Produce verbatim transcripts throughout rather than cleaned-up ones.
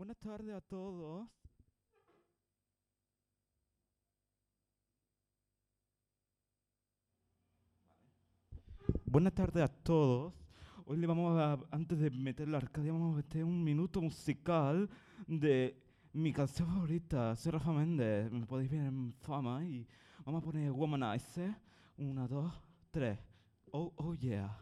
Buenas tardes a todos. Buenas tardes a todos. Hoy le vamos a, antes de meter la Arcadia, vamos a meter un minuto musical de mi canción favorita, soy Rafa Méndez. Me podéis ver en Fama y vamos a poner Womanizer. Una, dos, tres. Oh, oh yeah.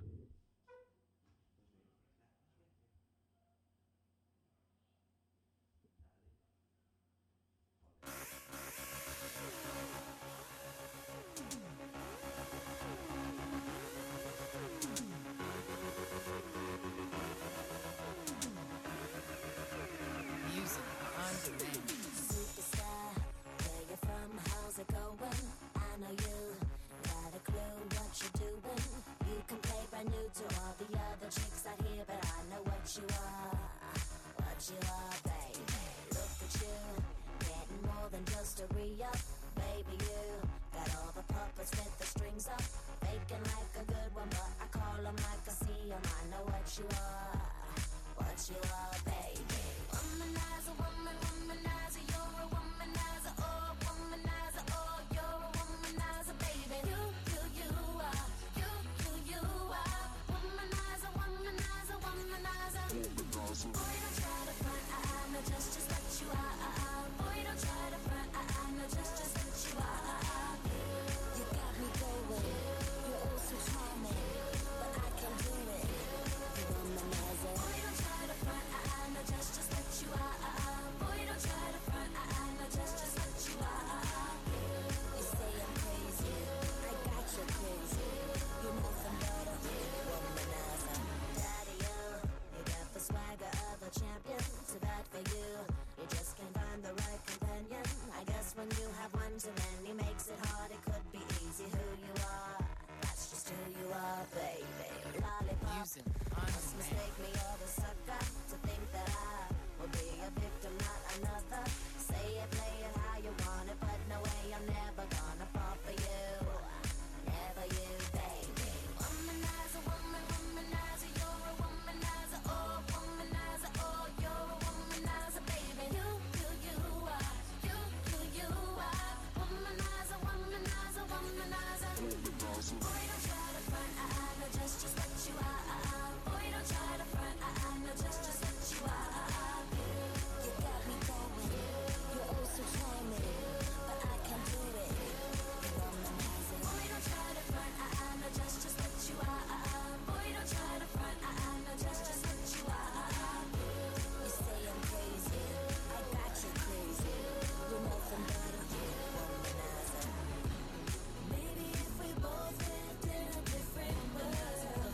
Music on demand. Superstar, where you from? How's it going? I know you got a clue what you're doing. You can play brand new to all the other chicks out here, but I know what you are, what you are, baby. Look at you, getting more than just a re-up, baby. You got all the puppets with the strings up, faking like a good one, but I call 'em like I see 'em. I know what you are, what you are, baby. Womanizer, woman, womanizer, you're a womanizer, oh, womanizer, oh, you're a womanizer, baby. You, you, you are, you, you, you are, womanizer, womanizer, womanizer. Boy, don't try to front, I, I know just, just what you are. Boy, don't try to front, I, I know just, just what you are. You got me going, you're oh so charming, but I can do it. You womanizer. Boy, don't try to front, I, I know just, just what you are. Boy, don't try to front, I, I know just, just what you are. You say I'm crazy, I got you crazy. You're nothing but a womanizer. Daddy, you, you got the swagger of a champion. So bad for you, you just can't find the right companion. I guess when you have one too many makes it hard. It could be easy who you are. That's just who you are, baby. Lollipop. Music on Must demand. mistake me or a sucker to think that I will be a victim, not another. Say it, play it how you want it, but no way, I'm never gonna fall for you. Never you, baby. Womanizer, woman, womanizer, you're a womanizer, oh, womanizer, oh, you're a womanizer, baby. You, you, you are, you, you, you are, womanizer, womanizer, womanizer. Boy, don't try to front, I, I know just, just what you are. Boy, don't try to front, I, I know just, just what you are. You got me going, you're oh so charming, but I can do it. You womanizer. Boy, don't try to front, I, I know just, just what you are. Boy, don't try to front, I, I know just, just what you are. You say I'm crazy, I got you crazy. You're nothing but a womanizer. Maybe if we both lived in a different world,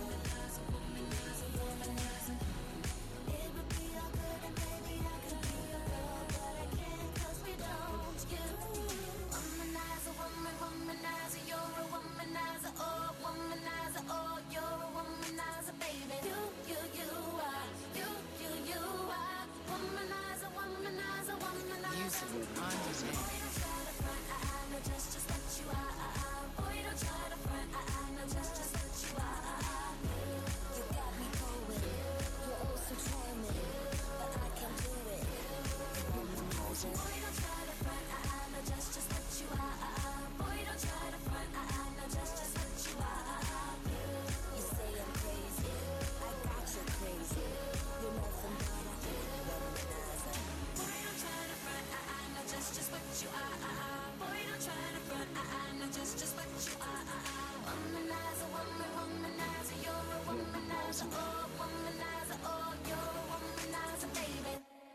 it would be all good and maybe I could be your girl, but I can't 'cause we don't. You womanizer, woman, womanizer, you're a womanizer, oh, womanizer, oh, you're a womanizer, baby. You, you, you are, you, you, you are, womanizer, womanizer, womanizer. Music on demand. Boy, don't try to front, I, I know just, just what you are. Boy, don't try to front, I, I know just, just what you are. You got me going, you're oh so charming, but I can do it. Womanizer. Boy, don't try to front, I, I know just, just what you are. Boy, don't try to front, I, I know just, just what you are. You say I'm crazy, I got you crazy. You're nothing but a womanizer. Boy, don't try to front, I, I know just, just what you are. Boy, don't try to front, I, I know just, just what you are. Womanizer, woman, womanizer, you're a womanizer, oh, womanizer, oh, you're a womanizer, baby.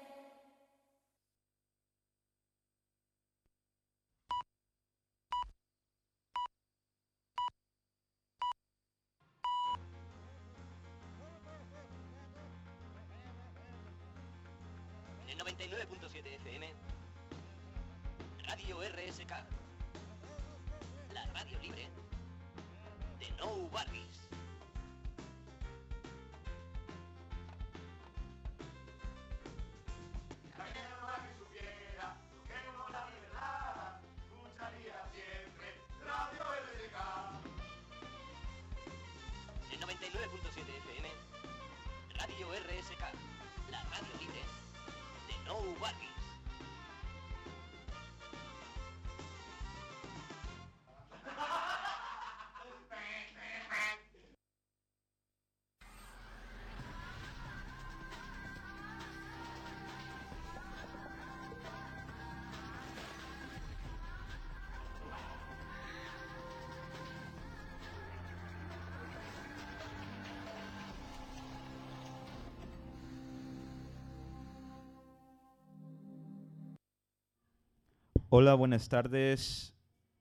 En el noventa y nueve punto siete F M, Radio R S K, la radio libre de Nou Barris. La guerra que supiera lo que no la verdad, escucharía siempre Radio R S K. En el noventa y nueve punto siete F M, Radio R S K, la radio libre de Nou Hola, buenas tardes.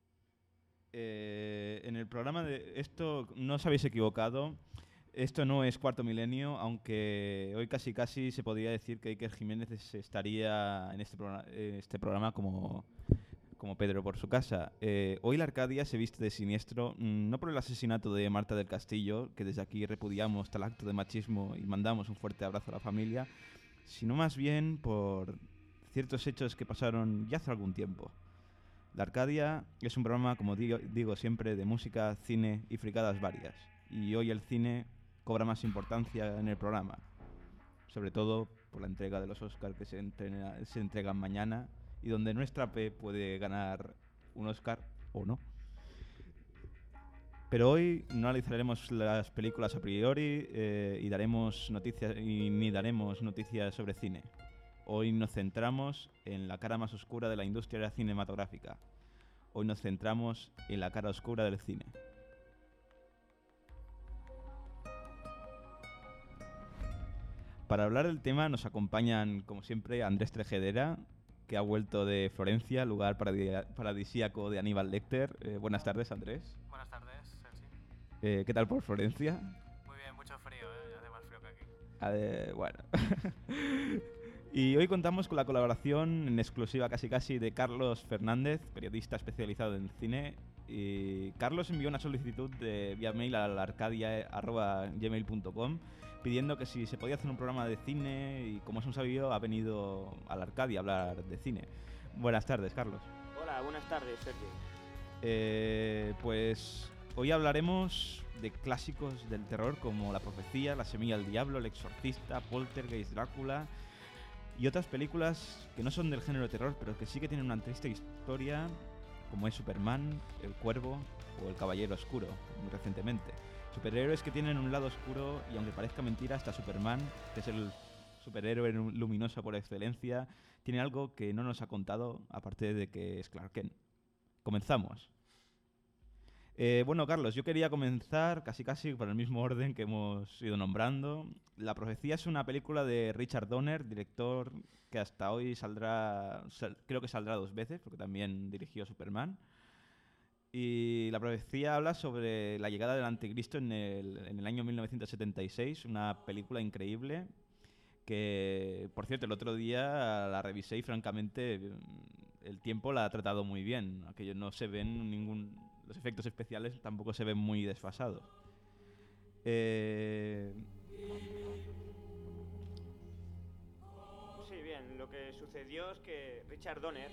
Eh, en el programa de esto no os habéis equivocado. Esto no es Cuarto Milenio, aunque hoy casi casi se podría decir que Iker Jiménez es- estaría en este, programa, este programa como, como Pedro por su casa. Eh, hoy la Arcadia se viste de siniestro, mm, no por el asesinato de Marta del Castillo, que desde aquí repudiamos tal acto de machismo y mandamos un fuerte abrazo a la familia, sino más bien por ciertos hechos que pasaron ya hace algún tiempo. La Arcadia es un programa, como digo, digo siempre, de música, cine y fricadas varias. Y hoy el cine cobra más importancia en el programa, sobre todo por la entrega de los Oscars que se, entrena- se entregan mañana y donde nuestra P puede ganar un Oscar o no. Pero hoy no analizaremos las películas a priori eh, y daremos noticias y ni daremos noticias sobre cine. Hoy nos centramos en la cara más oscura de la industria cinematográfica. Hoy nos centramos en la cara oscura del cine. Para hablar del tema nos acompañan, como siempre, Andrés Trejedera, que ha vuelto de Florencia, lugar paradi- paradisíaco de Aníbal Lecter. Eh, buenas tardes, Andrés. Buenas tardes, Sergi. Eh, ¿Qué tal por Florencia? Muy bien, mucho frío, ¿eh? Hace más frío que aquí. A ver, bueno. Y hoy contamos con la colaboración en exclusiva casi casi de Carlos Fernández, periodista especializado en cine. Y Carlos envió una solicitud de vía mail a la arcadia arroba gmail punto com pidiendo que si se podía hacer un programa de cine y como es un sabio ha venido a la Arcadia a hablar de cine. Buenas tardes, Carlos. Hola, buenas tardes, Sergi. Eh, pues hoy hablaremos de clásicos del terror como La Profecía, La Semilla del Diablo, El Exorcista, Poltergeist, Drácula y otras películas que no son del género de terror, pero que sí que tienen una triste historia, como es Superman, El Cuervo o El Caballero Oscuro, muy recientemente. Superhéroes que tienen un lado oscuro y aunque parezca mentira, hasta Superman, que es el superhéroe luminoso por excelencia, tiene algo que no nos ha contado, aparte de que es Clark Kent. Comenzamos. Eh, bueno, Carlos, yo quería comenzar casi casi por el mismo orden que hemos ido nombrando. La Profecía es una película de Richard Donner, director que hasta hoy saldrá, sal- creo que saldrá dos veces, porque también dirigió Superman. Y La Profecía habla sobre la llegada del Anticristo en el, en el año mil novecientos setenta y seis, una película increíble que, por cierto, el otro día la revisé y francamente el tiempo la ha tratado muy bien. Aquello no se ven ningún... Los efectos especiales tampoco se ven muy desfasados. Eh... Sí, bien, lo que sucedió es que Richard Donner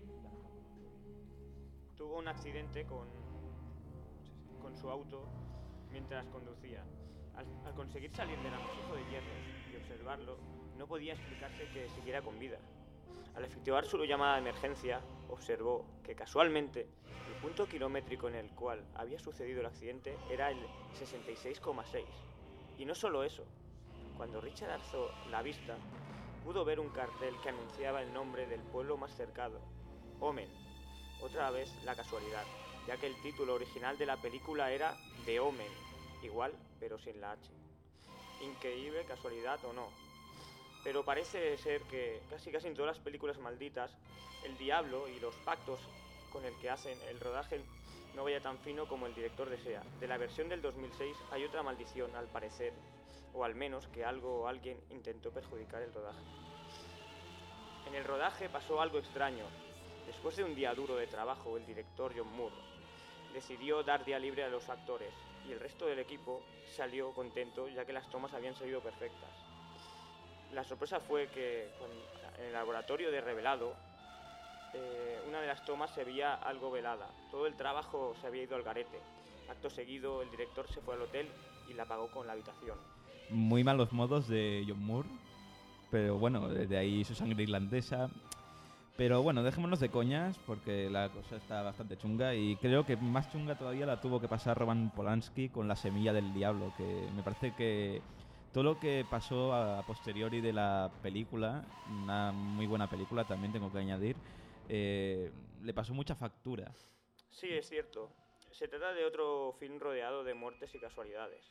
tuvo un accidente con, con su auto mientras conducía. Al, al conseguir salir del amasijo de hierro y observarlo, no podía explicarse que siguiera con vida. Al efectuar su llamada de emergencia, observó que casualmente el punto kilométrico en el cual había sucedido el accidente era el sesenta y seis coma seis. Y no solo eso, cuando Richard alzó la vista, pudo ver un cartel que anunciaba el nombre del pueblo más cercano, Omen. Otra vez la casualidad, ya que el título original de la película era The Omen, igual pero sin la H. Increíble casualidad o no. Pero parece ser que casi casi en todas las películas malditas, el diablo y los pactos con el que hacen el rodaje no vaya tan fino como el director desea. De la versión del dos mil seis hay otra maldición al parecer, o al menos que algo o alguien intentó perjudicar el rodaje. En el rodaje pasó algo extraño. Después de un día duro de trabajo, el director John Moore decidió dar día libre a los actores y el resto del equipo salió contento ya que las tomas habían salido perfectas. La sorpresa fue que en el laboratorio de revelado, eh, una de las tomas se veía algo velada. Todo el trabajo se había ido al garete. Acto seguido, el director se fue al hotel y la pagó con la habitación. Muy malos modos de John Moore, pero bueno, de ahí su sangre irlandesa. Pero bueno, dejémonos de coñas porque la cosa está bastante chunga y creo que más chunga todavía la tuvo que pasar Roman Polanski con La Semilla del Diablo, que me parece que todo lo que pasó a posteriori de la película, una muy buena película también tengo que añadir, eh, le pasó mucha factura. Sí, es cierto. Se trata de otro film rodeado de muertes y casualidades.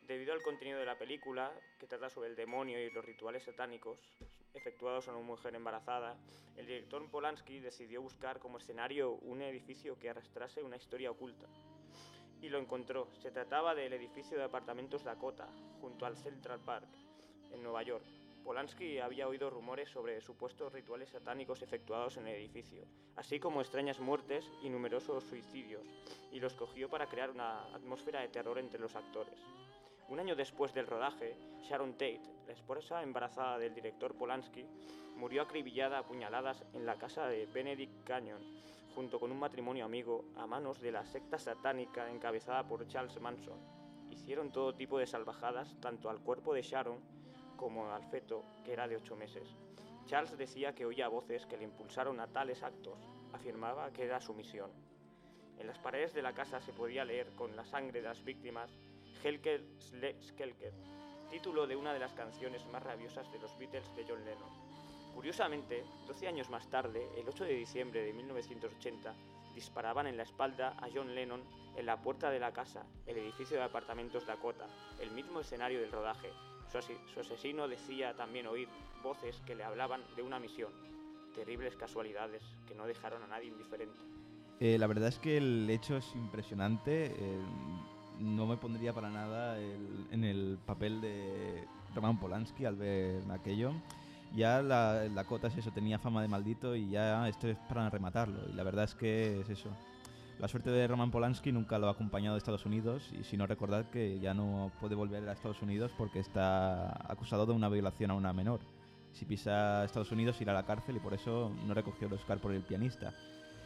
Debido al contenido de la película, que trata sobre el demonio y los rituales satánicos efectuados a una mujer embarazada, el director Polanski decidió buscar como escenario un edificio que arrastrase una historia oculta. Y lo encontró. Se trataba del edificio de apartamentos Dakota, junto al Central Park, en Nueva York. Polanski había oído rumores sobre supuestos rituales satánicos efectuados en el edificio, así como extrañas muertes y numerosos suicidios, y los cogió para crear una atmósfera de terror entre los actores. Un año después del rodaje, Sharon Tate, la esposa embarazada del director Polanski, murió acribillada a puñaladas en la casa de Benedict Canyon, junto con un matrimonio amigo, a manos de la secta satánica encabezada por Charles Manson. Hicieron todo tipo de salvajadas tanto al cuerpo de Sharon como al feto, que era de ocho meses. Charles decía que oía voces que le impulsaron a tales actos. Afirmaba que era su misión. En las paredes de la casa se podía leer con la sangre de las víctimas Helker Skelker, título de una de las canciones más rabiosas de los Beatles de John Lennon. Curiosamente, doce años más tarde, el ocho de diciembre de mil novecientos ochenta, disparaban en la espalda a John Lennon en la puerta de la casa, el edificio de apartamentos Dakota, el mismo escenario del rodaje. Su, as su asesino decía también oír voces que le hablaban de una misión. Terribles casualidades que no dejaron a nadie indiferente. Eh, la verdad es que el hecho es impresionante. Eh, no me pondría para nada el, en el papel de Roman Polanski al ver aquello. Ya la, la Dakota es eso, tenía fama de maldito y ya esto es para rematarlo. Y la verdad es que es eso. La suerte de Roman Polanski nunca lo ha acompañado a Estados Unidos, y si no, recordad que ya no puede volver a Estados Unidos porque está acusado de una violación a una menor. Si pisa Estados Unidos irá a la cárcel, y por eso no recogió el Oscar por El pianista.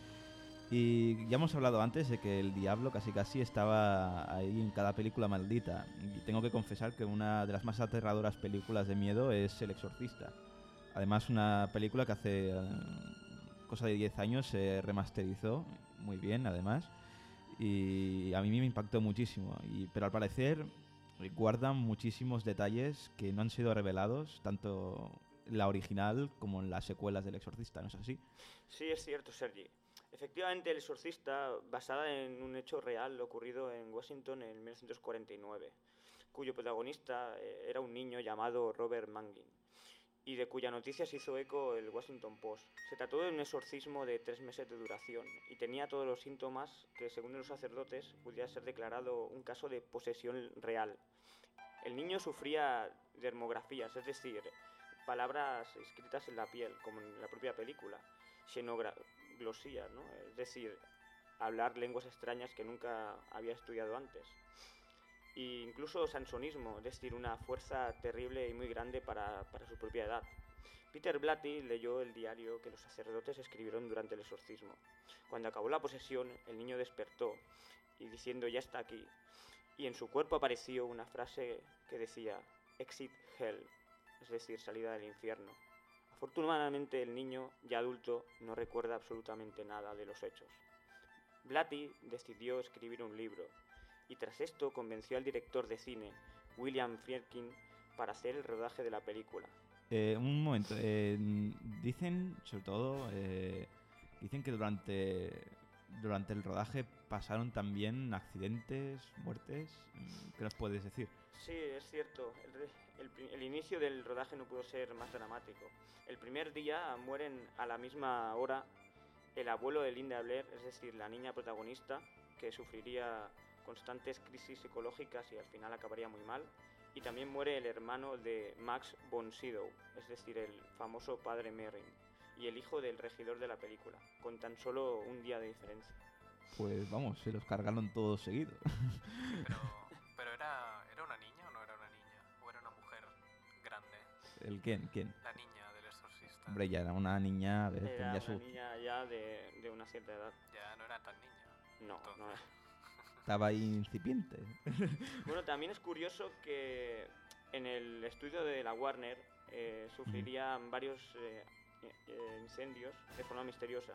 Y ya hemos hablado antes de que el diablo casi casi estaba ahí en cada película maldita. Y tengo que confesar que una de las más aterradoras películas de miedo es El exorcista. Además, una película que hace eh, cosa de diez años se remasterizó muy bien, además, y a mí me impactó muchísimo. Y, pero al parecer guardan muchísimos detalles que no han sido revelados, tanto en la original como en las secuelas del Exorcista, ¿no es así? Sí, es cierto, Sergi. Efectivamente, El exorcista, basada en un hecho real ocurrido en Washington en mil novecientos cuarenta y nueve, cuyo protagonista eh, era un niño llamado Robert Mangin, y de cuya noticia se hizo eco el Washington Post. Se trató de un exorcismo de tres meses de duración y tenía todos los síntomas que, según los sacerdotes, pudiera ser declarado un caso de posesión real. El niño sufría dermografías, es decir, palabras escritas en la piel, como en la propia película, xenoglosía, ¿no? Es decir, hablar lenguas extrañas que nunca había estudiado antes. E incluso sansonismo, es decir, una fuerza terrible y muy grande para, para su propia edad. Peter Blatty leyó el diario que los sacerdotes escribieron durante el exorcismo. Cuando acabó la posesión, el niño despertó y diciendo "ya está aquí", y en su cuerpo apareció una frase que decía "exit hell", es decir, salida del infierno. Afortunadamente, el niño, ya adulto, no recuerda absolutamente nada de los hechos. Blatty decidió escribir un libro, y tras esto convenció al director de cine, William Friedkin, para hacer el rodaje de la película. Eh, un momento, eh, dicen, sobre todo, eh, dicen que durante, durante el rodaje pasaron también accidentes, muertes. ¿Qué nos puedes decir? Sí, es cierto. El, el, el inicio del rodaje no pudo ser más dramático. El primer día mueren a la misma hora el abuelo de Linda Blair, es decir, la niña protagonista, que sufriría constantes crisis psicológicas y al final acabaría muy mal. Y también muere el hermano de Max von Sydow, es decir, el famoso padre Merrin, y el hijo del regidor de la película, con tan solo un día de diferencia. Pues vamos, se los cargaron todos seguidos. Sí, pero, pero era, ¿era una niña o no era una niña? ¿O era una mujer grande? ¿El quién? ¿Quién? La niña del exorcista. Hombre, ya era una niña, a ver, Era tenía una su... niña ya de, de una cierta edad. Ya no era tan niña. No, Entonces, no. Estaba ahí incipiente. Bueno, también es curioso que en el estudio de la Warner eh, sufrirían varios eh, eh, incendios de forma misteriosa.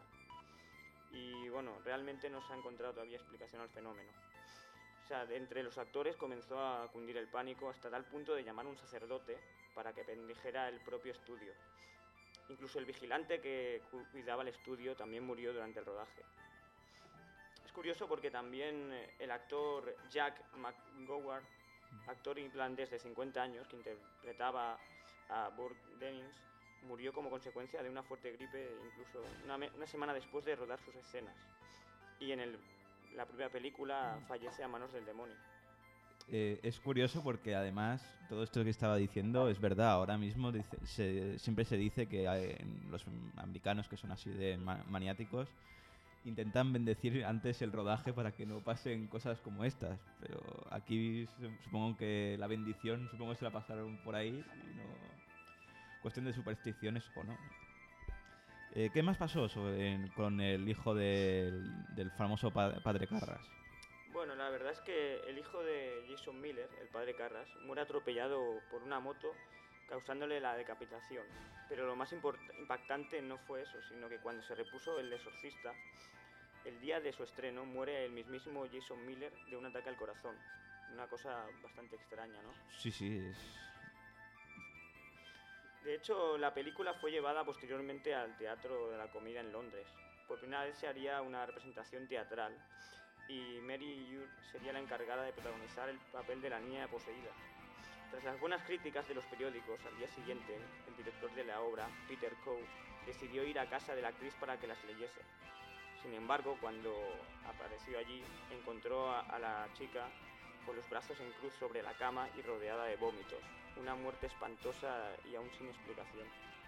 Y bueno, realmente no se ha encontrado todavía explicación al fenómeno. O sea, de entre los actores comenzó a cundir el pánico hasta tal punto de llamar a un sacerdote para que bendijera el propio estudio. Incluso el vigilante que cuidaba el estudio también murió durante el rodaje. Es curioso porque también el actor Jack McGowan actor irlandés de cincuenta años que interpretaba a Burke Dennings, murió como consecuencia de una fuerte gripe incluso una, me- una semana después de rodar sus escenas. Y en el- la primera película fallece a manos del demonio. Eh, es curioso porque además todo esto que estaba diciendo es verdad. Ahora mismo dice- se- siempre se dice que hay- los americanos que son así de ma- maniáticos intentan bendecir antes el rodaje para que no pasen cosas como estas. Pero aquí su- supongo que la bendición supongo que se la pasaron por ahí y no cuestión de supersticiones o no. Eh, ¿Qué más pasó sobre- en- con el hijo del, del famoso pa- padre Carras? Bueno, la verdad es que el hijo de Jason Miller, el padre Carras, muere atropellado por una moto causándole la decapitación. Pero lo más import- impactante no fue eso, sino que cuando se repuso El Exorcista, el día de su estreno muere el mismísimo Jason Miller de un ataque al corazón. Una cosa bastante extraña, ¿no? Sí, sí, es... De hecho, la película fue llevada posteriormente al Teatro de la Comedia en Londres. Por primera vez se haría una representación teatral y Mary Ure sería la encargada de protagonizar el papel de la niña poseída. Tras las buenas críticas de los periódicos, al día siguiente, el director de la obra, Peter Coe, decidió ir a casa de la actriz para que las leyese. Sin embargo, cuando apareció allí, encontró a, a la chica con los brazos en cruz sobre la cama y rodeada de vómitos. Una muerte espantosa y aún sin explicación.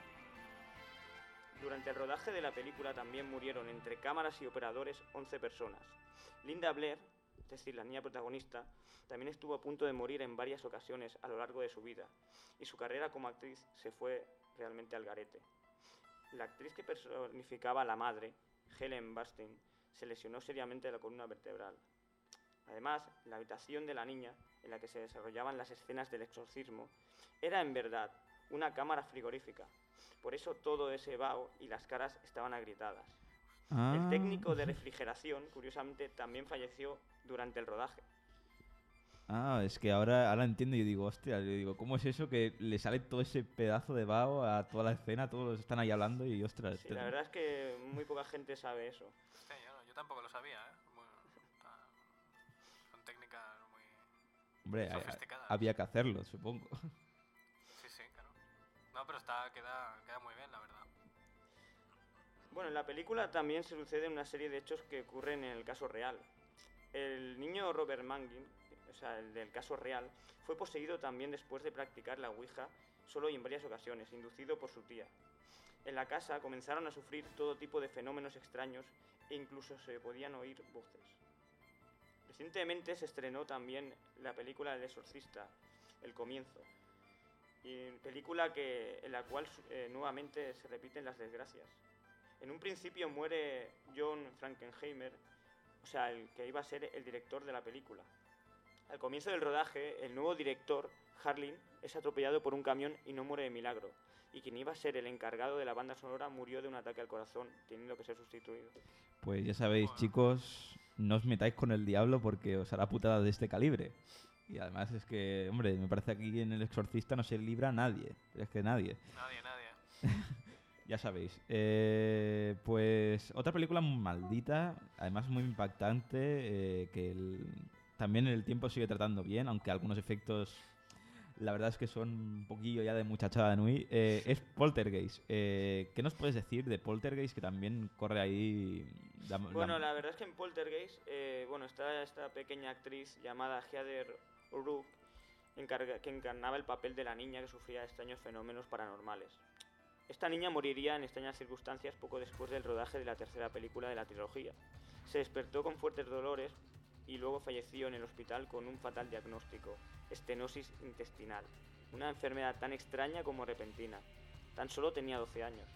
Durante el rodaje de la película también murieron entre cámaras y operadores once personas. Linda Blair, es decir, la niña protagonista, también estuvo a punto de morir en varias ocasiones a lo largo de su vida, y su carrera como actriz se fue realmente al garete. La actriz que personificaba a la madre, Helen Burstyn, se lesionó seriamente la columna vertebral. Además, la habitación de la niña, en la que se desarrollaban las escenas del exorcismo, era en verdad una cámara frigorífica. Por eso todo ese vaho y las caras estaban agrietadas. Ah, El técnico de refrigeración, curiosamente, también falleció durante el rodaje. ah, es que ahora, ahora entiendo y digo, hostia, yo digo, ¿cómo es eso que le sale todo ese pedazo de vaho a toda la escena? Todos están ahí hablando y, ostras... Sí, te- la verdad es que muy poca gente sabe eso. Hostia, yo, no- yo tampoco lo sabía, ¿eh? Bueno, ah, son técnicas muy... Hombre, ha- sofisticadas. había que hacerlo, supongo. Sí, sí, claro. No, pero está, queda, queda muy bien, la verdad. Bueno, en la película también se suceden una serie de hechos que ocurren en el caso real. El niño Robert Mangin, o sea, el del caso real, fue poseído también después de practicar la Ouija solo y en varias ocasiones, inducido por su tía. En la casa comenzaron a sufrir todo tipo de fenómenos extraños e incluso se podían oír voces. Recientemente se estrenó también la película El Exorcista, El Comienzo, y película que, en la cual eh, nuevamente se repiten las desgracias. En un principio muere John Frankenheimer, o sea, el que iba a ser el director de la película. Al comienzo del rodaje, el nuevo director, Harlin, es atropellado por un camión y no muere de milagro. Y quien iba a ser el encargado de la banda sonora murió de un ataque al corazón, teniendo que ser sustituido. Pues ya sabéis, Bueno. chicos, no os metáis con el diablo porque os hará putada de este calibre. Y además es que, hombre, me parece que aquí en El Exorcista no se libra nadie. Es que nadie. Nadie, nadie. Ya sabéis. Eh, pues otra película maldita, además muy impactante, eh, que el- también el tiempo sigue tratando bien, aunque algunos efectos, la verdad es que son un poquillo ya de muchachada de Nui. Eh, es Poltergeist. Eh, ¿Qué nos puedes decir de Poltergeist que también corre ahí? la- la- Bueno, la verdad es que en Poltergeist, eh, bueno, está esta pequeña actriz llamada Heather O'Rourke, encarga- que encarnaba el papel de la niña que sufría extraños fenómenos paranormales. Esta niña moriría en extrañas circunstancias poco después del rodaje de la tercera película de la trilogía. Se despertó con fuertes dolores y luego falleció en el hospital con un fatal diagnóstico, estenosis intestinal, una enfermedad tan extraña como repentina. Tan solo tenía doce años.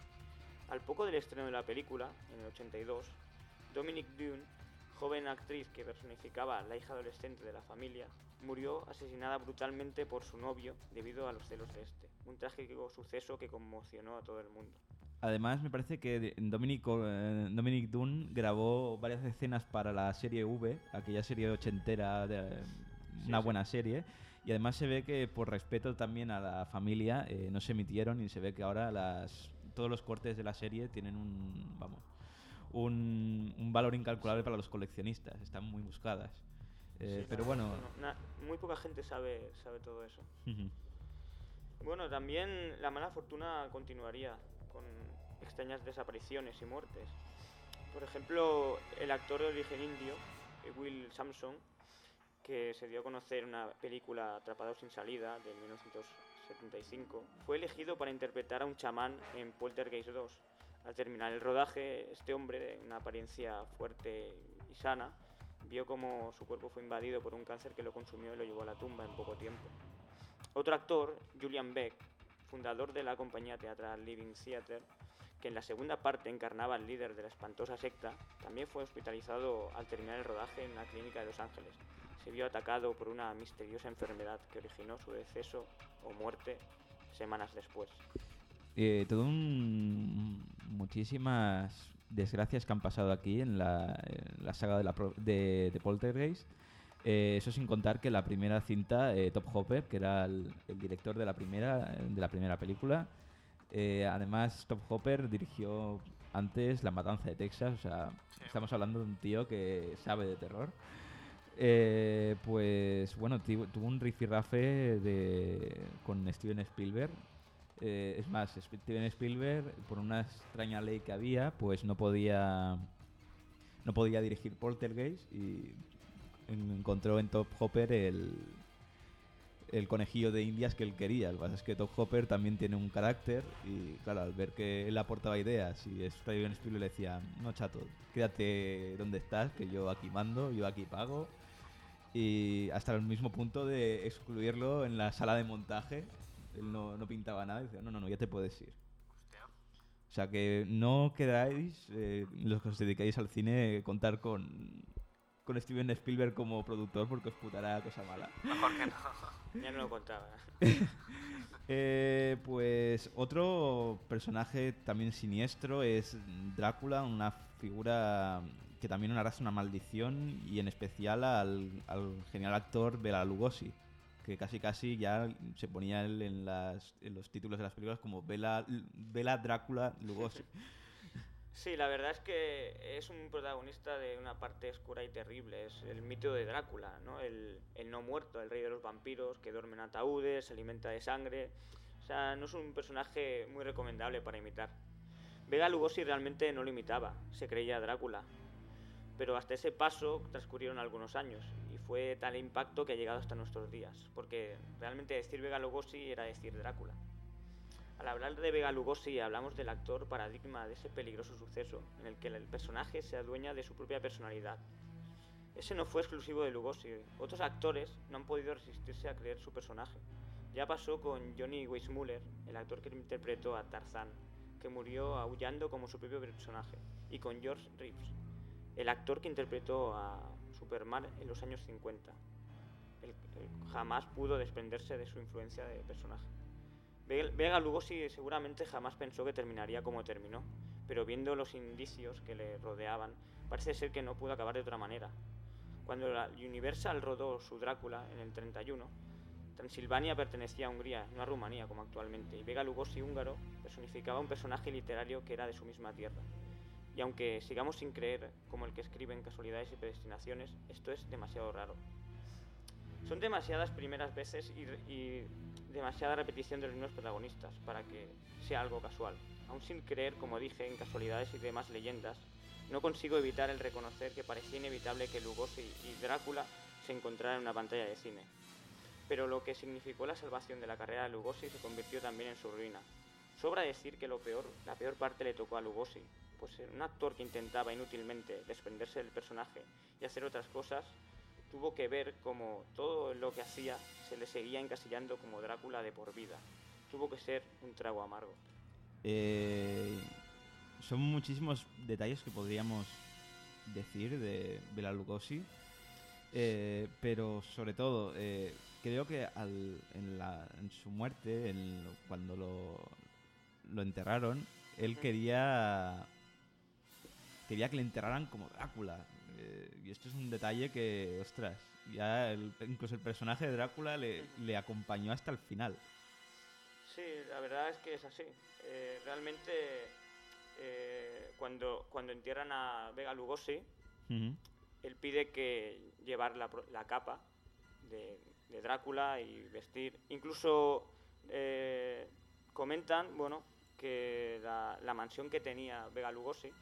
Al poco del estreno de la película, en el ochenta y dos, Dominique Dunne, joven actriz que personificaba la hija adolescente de la familia, murió asesinada brutalmente por su novio debido a los celos de este. Un trágico suceso que conmocionó a todo el mundo. Además, me parece que de- Dominic, eh, Dominic Dunne grabó varias escenas para la serie V, aquella serie ochentera, de, una sí. buena serie. Y además se ve que por respeto también a la familia eh, no se emitieron y se ve que ahora las, todos los cortes de la serie tienen un, vamos, un, un valor incalculable para los coleccionistas. Están muy buscadas. Eh, Sí, pero la bueno, verdad es que no. Na- muy poca gente sabe, sabe todo eso. ujú. Bueno, también la mala fortuna continuaría con extrañas desapariciones y muertes. Por ejemplo, el actor de origen indio, eh, Will Sampson, que se dio a conocer en una película Atrapado sin salida de mil novecientos setenta y cinco, fue elegido para interpretar a un chamán en Poltergeist dos. Al terminar el rodaje, este hombre, de una apariencia fuerte y sana, vio como su cuerpo fue invadido por un cáncer que lo consumió y lo llevó a la tumba en poco tiempo. Otro actor, Julian Beck, fundador de la compañía teatral Living Theatre, que en la segunda parte encarnaba al líder de la espantosa secta, también fue hospitalizado al terminar el rodaje en una clínica de Los Ángeles. Se vio atacado por una misteriosa enfermedad que originó su deceso o muerte semanas después. Eh, todo un, muchísimas desgracias que han pasado aquí en la, en la saga de, la pro- de, de Poltergeist. Eh, eso sin contar que la primera cinta, eh, Top Hopper, que era el, el director de la primera, de la primera película, eh, además Top Hopper dirigió antes La Matanza de Texas, o sea, Sí. estamos hablando de un tío que sabe de terror. Eh, pues bueno, ti- tuvo un rifirrafe de, con Steven Spielberg. Eh, es más, Steven Spielberg, por una extraña ley que había, pues no podía no podía dirigir Poltergeist y en- encontró en Top Hopper el, el conejillo de indias que él quería. Lo que pasa es que Top Hopper también tiene un carácter y claro, al ver que él aportaba ideas y Steven Spielberg le decía, no chato, quédate donde estás, que yo aquí mando, yo aquí pago. Y hasta el mismo punto de excluirlo en la sala de montaje. Él no, no pintaba nada y decía, no, no, no, ya te puedes ir. Hostia. O sea que no queráis, eh, los que os dedicáis al cine, contar con, con Steven Spielberg como productor porque os putará cosa mala. Mejor que no. Ya no lo contaba. Eh, pues otro personaje también siniestro es Drácula, una figura que también arrastra una maldición y en especial al, al genial actor Bela Lugosi, que casi casi ya se ponía él en, las, en los títulos de las películas como Bela, Bela Drácula Lugosi. Sí, la verdad es que es un protagonista de una parte oscura y terrible. Es el mito de Drácula, ¿no? El, el no muerto, el rey de los vampiros, que duerme en ataúdes, se alimenta de sangre. O sea, no es un personaje muy recomendable para imitar. Bela Lugosi realmente no lo imitaba, se creía Drácula. Pero hasta ese paso transcurrieron algunos años y fue tal impacto que ha llegado hasta nuestros días. Porque realmente decir Bela Lugosi era decir Drácula. Al hablar de Bela Lugosi hablamos del actor paradigma de ese peligroso suceso en el que el personaje se adueña de su propia personalidad. Ese no fue exclusivo de Lugosi. Otros actores no han podido resistirse a creer su personaje. Ya pasó con Johnny Weissmuller, el actor que interpretó a Tarzán, que murió aullando como su propio personaje, y con George Reeves, el actor que interpretó a Superman en los años cincuenta. Él, él jamás pudo desprenderse de su influencia de personaje. Bela Lugosi seguramente jamás pensó que terminaría como terminó, pero viendo los indicios que le rodeaban, parece ser que no pudo acabar de otra manera. Cuando la Universal rodó su Drácula en el treinta y uno, Transilvania pertenecía a Hungría, no a Rumanía como actualmente, y Bela Lugosi húngaro personificaba un personaje literario que era de su misma tierra. Y aunque sigamos sin creer, como el que escribe en Casualidades y Predestinaciones, esto es demasiado raro. Son demasiadas primeras veces y, y demasiada repetición de los mismos protagonistas para que sea algo casual. Aún sin creer, como dije, en casualidades y demás leyendas, no consigo evitar el reconocer que parecía inevitable que Lugosi y Drácula se encontraran en una pantalla de cine. Pero lo que significó la salvación de la carrera de Lugosi se convirtió también en su ruina. Sobra decir que lo peor, la peor parte le tocó a Lugosi, pues un actor que intentaba inútilmente desprenderse del personaje y hacer otras cosas, tuvo que ver como todo lo que hacía se le seguía encasillando como Drácula de por vida. Tuvo que ser un trago amargo. Eh, son muchísimos detalles que podríamos decir de Bela Lugosi, eh, pero sobre todo eh, creo que al, en, la, en su muerte, en lo- cuando lo, lo enterraron, él Ujú. quería quería que le enterraran como Drácula. Eh, y esto es un detalle que, ostras, ya el- incluso el personaje de Drácula le, le acompañó hasta el final. Sí, la verdad es que es así. Eh, realmente, eh, cuando, cuando entierran a Bela Lugosi, Ujú. él pide que llevar la, pro- la capa de, de Drácula y vestir. Incluso eh, comentan, bueno, que la, la mansión que tenía Bela Lugosi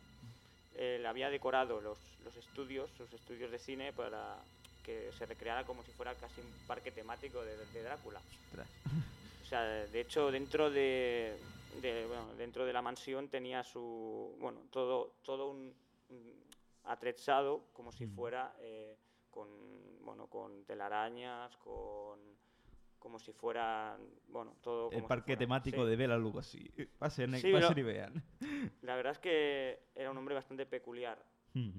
eh, le había decorado los, los estudios, sus estudios de cine, para que se recreara como si fuera casi un parque temático de, de Drácula. Ostras. O sea, de hecho, dentro de, de, bueno, dentro de la mansión tenía su, bueno, todo, todo un, un atrezado como si Mm. fuera eh, con, bueno, con telarañas, con, como si fuera, bueno, todo. El como si parque fuera- temático sí. de Bela Lugosi. Pasen, Sí, pasen pero- y vean. La verdad es que era un hombre bastante peculiar. Mm.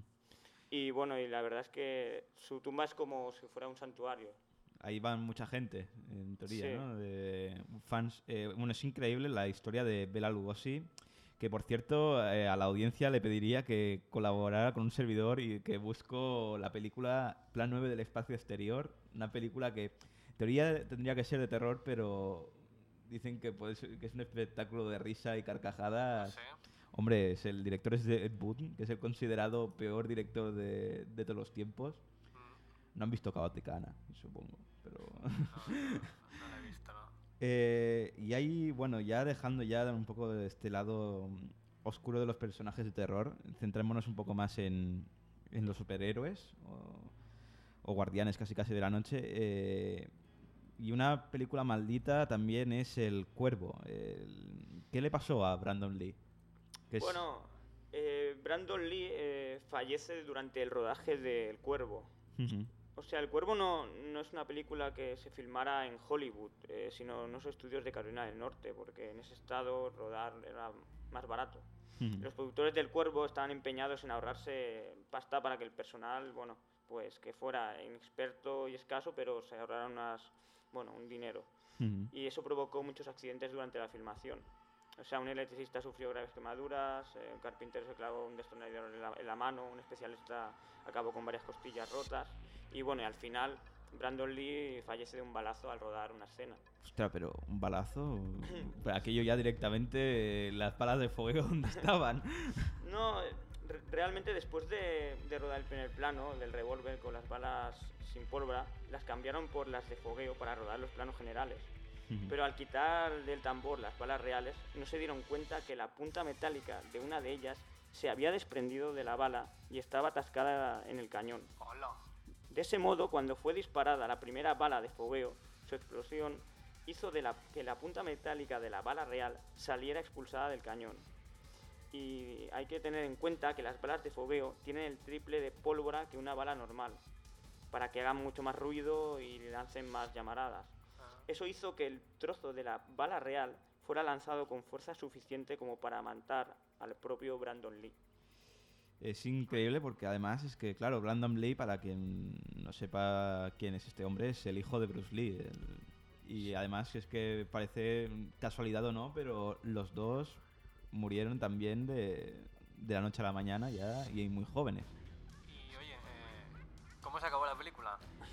Y bueno, y la verdad es que su tumba es como si fuera un santuario. Ahí van mucha gente, en teoría, Sí. ¿no? De fans. Eh, bueno, es increíble la historia de Bela Lugosi, que por cierto eh, a la audiencia le pediría que colaborara con un servidor y que busco la película Plan nueve del espacio exterior, una película que en teoría tendría que ser de terror, pero dicen que, puede ser- que es un espectáculo de risa y carcajadas. Sí. Hombre, es el director es de Ed Wood, que es el considerado peor director de, de todos los tiempos. Mm, No han visto Caótica Ana, supongo, pero... No, no, no la he visto, ¿no? Eh, y ahí, bueno, ya dejando ya un poco de este lado mm, oscuro de los personajes de terror, centrémonos un poco más en, en los superhéroes o, o guardianes casi casi de la noche. eh, y una película maldita también es El Cuervo. El- ¿Qué le pasó a Brandon Lee? Que es- Bueno, eh, Brandon Lee eh, fallece durante el rodaje de El Cuervo. Ujú. O sea, El Cuervo no, no es una película que se filmara en Hollywood, eh, sino en los estudios de Carolina del Norte, porque en ese estado rodar era más barato. Ujú. Los productores del Cuervo estaban empeñados en ahorrarse pasta para que el personal, bueno, pues que fuera inexperto y escaso, pero se ahorraran unas, bueno, un dinero. Ujú. Y eso provocó muchos accidentes durante la filmación. O sea, un electricista sufrió graves quemaduras, eh, un carpintero se clavó un destornillador en la, en la mano, un especialista acabó con varias costillas rotas. Y bueno, y al final Brandon Lee fallece de un balazo al rodar una escena. Ostras, pero un balazo... Pero aquello ya directamente, eh, las balas de fuego, ¿dónde estaban? No, eh, re- realmente después de, de rodar el primer plano del revólver con las balas sin pólvora, las cambiaron por las de fogueo para rodar los planos generales. Ujú. Pero al quitar del tambor las balas reales, no se dieron cuenta que la punta metálica de una de ellas se había desprendido de la bala y estaba atascada en el cañón. Hola. De ese modo, cuando fue disparada la primera bala de fogueo, su explosión hizo de la, que la punta metálica de la bala real saliera expulsada del cañón. Y hay que tener en cuenta que las balas de fogueo tienen el triple de pólvora que una bala normal, para que hagan mucho más ruido y lancen más llamaradas. Eso hizo que el trozo de la bala real fuera lanzado con fuerza suficiente como para matar al propio Brandon Lee. Es increíble porque además es que, claro, Brandon Lee, para quien no sepa quién es este hombre, es el hijo de Bruce Lee. el- y además es que parece casualidad o no, pero los dos murieron también de, de la noche a la mañana ya y muy jóvenes. Y oye, eh, ¿cómo se acabó la película?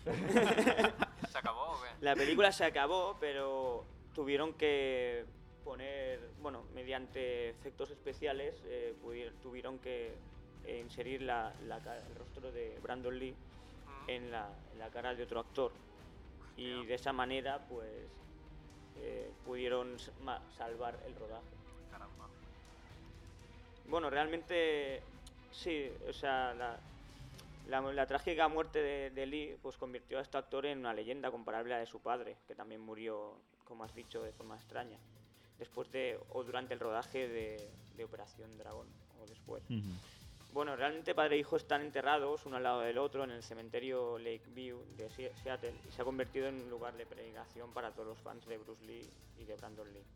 ¿Se acabó o qué? La película se acabó, pero tuvieron que poner, bueno, mediante efectos especiales, eh, pudi- tuvieron que eh, inserir la, la ca- el rostro de Brandon Lee Mm, en la, en la cara de otro actor. Y hostia, de esa manera, pues, eh, pudieron s- ma- salvar el rodaje. caramba. Bueno, realmente, sí, o sea, la, la, la trágica muerte de, de Lee pues convirtió a este actor en una leyenda comparable a la de su padre, que también murió, como has dicho, de forma extraña, después de, o durante el rodaje de, de Operación Dragón, o después. Ujú. Bueno, realmente padre e hijo están enterrados uno al lado del otro en el cementerio Lakeview de Sie- Seattle y se ha convertido en un lugar de peregrinación para todos los fans de Bruce Lee y de Brandon Lee.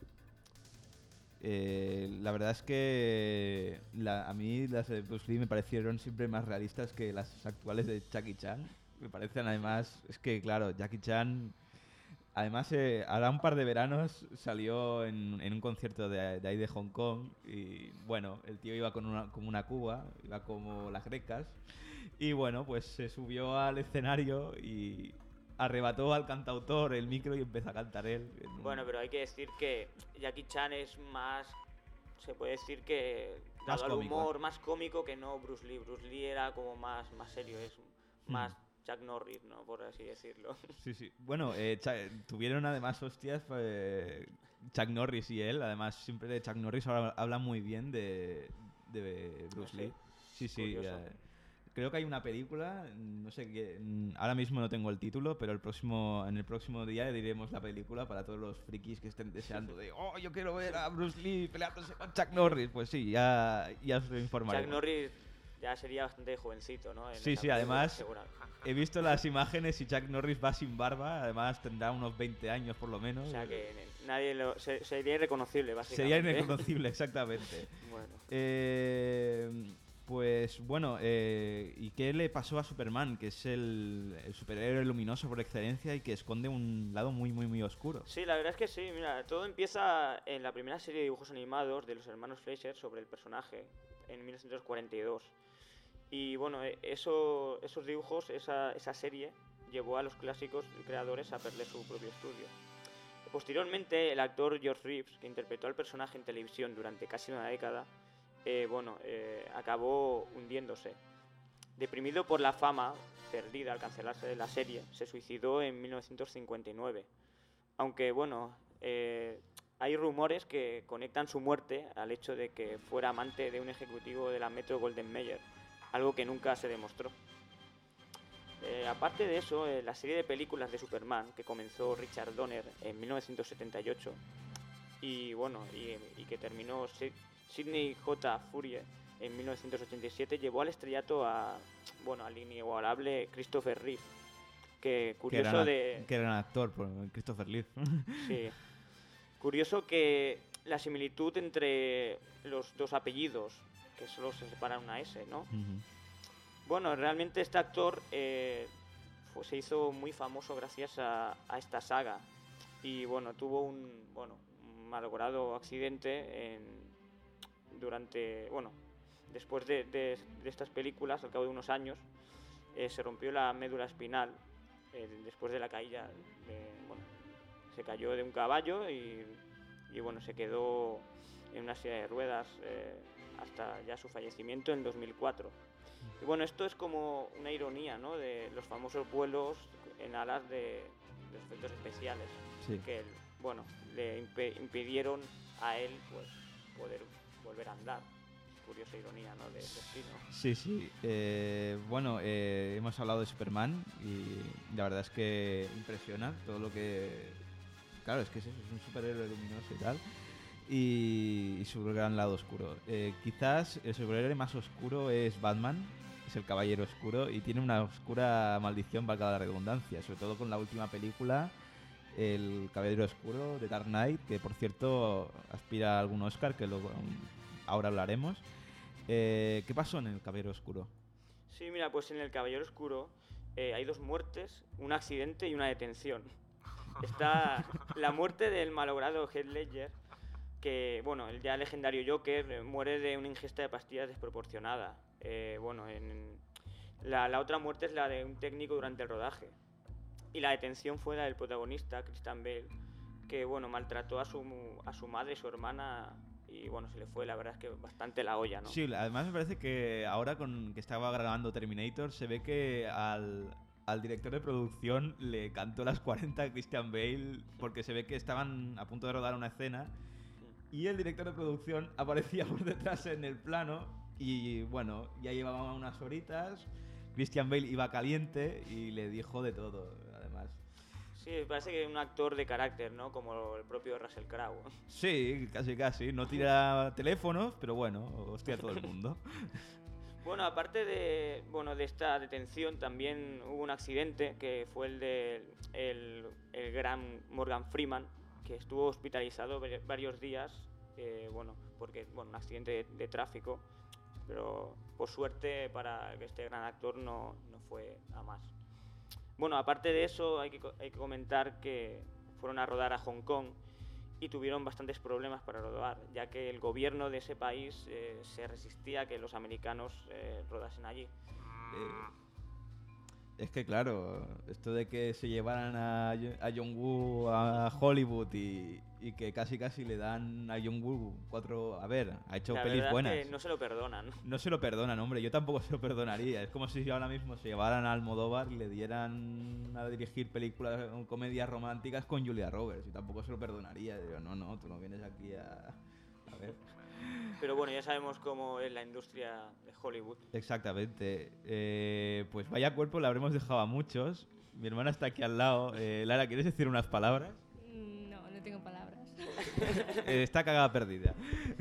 Eh, la verdad es que la- a mí las de Bruce Lee me parecieron siempre más realistas que las actuales de Jackie Chan. Me parecen además, es que claro, Jackie Chan, además eh, hará un par de veranos salió en, en un concierto de, de ahí de Hong Kong y bueno, el tío iba con una, como una cuba, iba como las grecas y bueno, pues se subió al escenario y arrebató al cantautor el micro y empezó a cantar él. en un- Bueno, pero hay que decir que Jackie Chan es más, se puede decir que, Más dado al cómico. humor, más cómico que no Bruce Lee. Bruce Lee era como más, más serio, es más Chuck Norris, ¿no? Por así decirlo. Sí, sí. Bueno, eh, Cha- tuvieron además hostias eh, Chuck Norris y él. Además, siempre de Chuck Norris habla, habla muy bien de, de Bruce Sí. Lee. Sí, sí. Curioso. eh, creo que hay una película, no sé qué, mm, ahora mismo no tengo el título, pero el próximo, en el próximo día diremos la película para todos los frikis que estén deseando de, oh, yo quiero ver a Bruce Lee peleándose con Chuck Norris. Pues sí, ya, ya os lo informaré. Chuck Norris ya sería bastante jovencito, ¿no? En Sí, esa sí, película, además- segura. He visto las imágenes y Chuck Norris va sin barba, además tendrá unos veinte años por lo menos. O sea que nadie lo, se- sería irreconocible, Sería básicamente. irreconocible, exactamente. Bueno. Eh, pues bueno, eh, ¿y qué le pasó a Superman? Que es el, el superhéroe luminoso por excelencia y que esconde un lado muy, muy, muy oscuro. Sí, la verdad es que sí. Mira, todo empieza en la primera serie de dibujos animados de los hermanos Fleischer sobre el personaje, en mil novecientos cuarenta y dos. Y bueno, eh, eso, esos dibujos, esa, esa serie, llevó a los clásicos creadores a perder su propio estudio. Posteriormente, el actor George Reeves, que interpretó al personaje en televisión durante casi una década, eh, bueno, eh, acabó hundiéndose. Deprimido por la fama perdida al cancelarse la serie, se suicidó en mil novecientos cincuenta y nueve. Aunque, bueno, eh, hay rumores que conectan su muerte al hecho de que fuera amante de un ejecutivo de la Metro Golden Mayer, algo que nunca se demostró. Eh, aparte de eso, eh, la serie de películas de Superman que comenzó Richard Donner en mil novecientos setenta y ocho y bueno y, y que terminó Sid- Sidney J. Furie en mil novecientos ochenta y siete llevó al estrellato a bueno al inigualable Christopher Reeve, que Que curioso era, de que era un actor, por Christopher Lee. sí, curioso que la similitud entre los dos apellidos, que solo se separa una S, ¿no? Ujú. Bueno, realmente este actor eh, fue- se hizo muy famoso gracias a, a esta saga y bueno, tuvo un bueno un malogrado accidente en, durante bueno después de, de- de estas películas, al cabo de unos años, eh, se rompió la médula espinal eh, después de la caída. De, bueno, se cayó de un caballo y, y bueno se quedó en una silla de ruedas eh, hasta ya su fallecimiento en dos mil cuatro. Y bueno, esto es como una ironía, ¿no? De los famosos vuelos en alas de los efectos especiales. Sí. Que, bueno, le impe- impidieron a él, pues, poder volver a andar. Curiosa ironía, ¿no? De destino. Sí, sí. Eh, bueno, eh, hemos hablado de Superman y la verdad es que impresiona todo lo que... Claro, es que es eso, es un superhéroe luminoso y tal. Y, y su gran lado oscuro. Eh, quizás el superhéroe más oscuro es Batman, es el Caballero Oscuro, y tiene una oscura maldición, valga la redundancia, sobre todo con la última película, El Caballero Oscuro, de Dark Knight, que por cierto aspira a algún Oscar, que luego, ahora hablaremos. Eh, ¿Qué pasó en El Caballero Oscuro? Sí, mira, pues en El Caballero Oscuro eh, hay dos muertes, un accidente y una detención. Está la muerte del malogrado Heath Ledger, que, bueno, el ya legendario Joker eh, muere de una ingesta de pastillas desproporcionada. Eh, bueno, en la, la otra muerte es la de un técnico durante el rodaje. Y la detención fue la del protagonista, Christian Bale, que, bueno, maltrató a su, a su madre y su hermana y, bueno, se le fue, la verdad es que bastante la olla, ¿no? Sí, además me parece que ahora con que estaba grabando Terminator se ve que al, al director de producción le cantó las cuarenta a Christian Bale porque se ve que estaban a punto de rodar una escena y el director de producción aparecía por detrás en el plano y bueno, ya llevaba unas horitas, Christian Bale iba caliente y le dijo de todo, además. Sí, parece que es un actor de carácter, ¿no? Como el propio Russell Crowe. Sí, casi casi, no tira teléfonos, pero bueno, hostia a todo el mundo. Bueno, aparte de, bueno, de esta detención, también hubo un accidente que fue el de el, el gran Morgan Freeman, que estuvo hospitalizado va- varios días, eh, bueno, porque, bueno, un accidente de, de tráfico, pero por suerte para este gran actor no, no fue a más. Bueno, aparte de eso, hay que, co- hay que comentar que fueron a rodar a Hong Kong y tuvieron bastantes problemas para rodar, ya que el gobierno de ese país eh, se resistía a que los americanos eh, rodasen allí. Eh, Es que claro, esto de que se llevaran a, a Jong-woo a Hollywood y, y que casi casi le dan a Jong-woo cuatro... A ver, ha hecho La pelis verdad buenas. es que no se lo perdonan. No se lo perdonan, hombre. Yo tampoco se lo perdonaría. Es como si ahora mismo se llevaran a Almodóvar y le dieran a dirigir películas, comedias románticas con Julia Roberts. Y tampoco se lo perdonaría. Digo, no, no, tú no vienes aquí a... A ver... Pero bueno, ya sabemos cómo es la industria de Hollywood. Exactamente. Eh, pues vaya cuerpo le habremos dejado a muchos. Mi hermana está aquí al lado. Eh, Lara, ¿quieres decir unas palabras? No, no tengo palabras. Eh, está cagada perdida.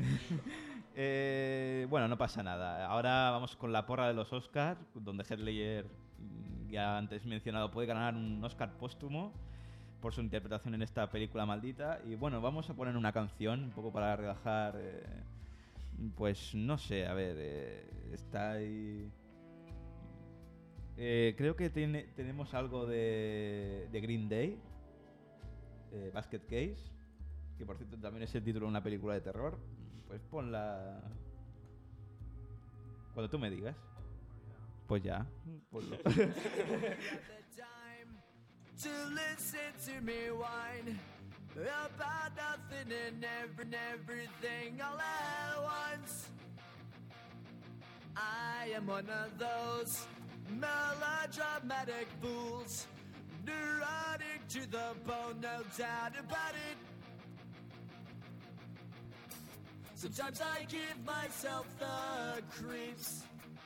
eh, bueno, no pasa nada. Ahora vamos con la porra de los Oscars, donde Heath Ledger, ya antes mencionado, puede ganar un Oscar póstumo por su interpretación en esta película maldita. Y bueno, vamos a poner una canción un poco para relajar. Eh, pues no sé, a ver, eh, está ahí... Eh, creo que tiene, tenemos algo de, de Green Day, eh, Basket Case, que por cierto también es el título de una película de terror. Pues ponla cuando tú me digas. Pues ya, ponlo. To listen to me whine about nothing and every, and everything all at once. I am one of those melodramatic fools, neurotic to the bone, no doubt about it. Sometimes I give myself the creeps.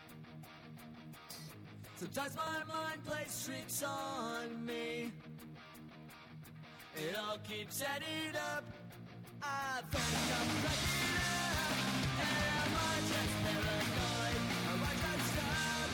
Sometimes my mind plays tricks on me. It all keeps adding up. I think I'm cracking up. Am I just paranoid? Am I just stop?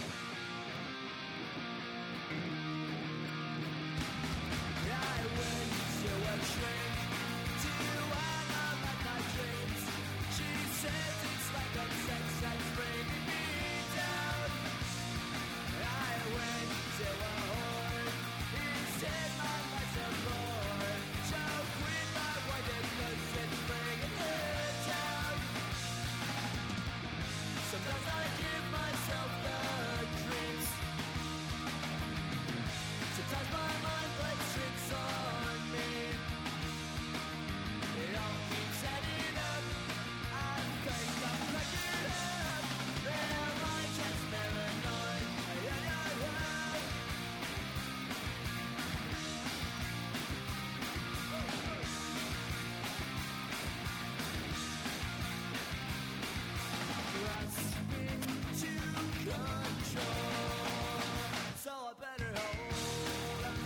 I went to a shrink to analyze my dreams. She says it's like a sex that's bringing me down. I went to a whore. He said my life's a bore. Choke with my word and listen, bringing her down. Sometimes I give myself the creeps. Sometimes my mind plays tricks on me. It all keeps adding up. I think I'm cracking up. Am I just paranoid? Yeah, yeah, yeah. Grasping to control, so I better hold on.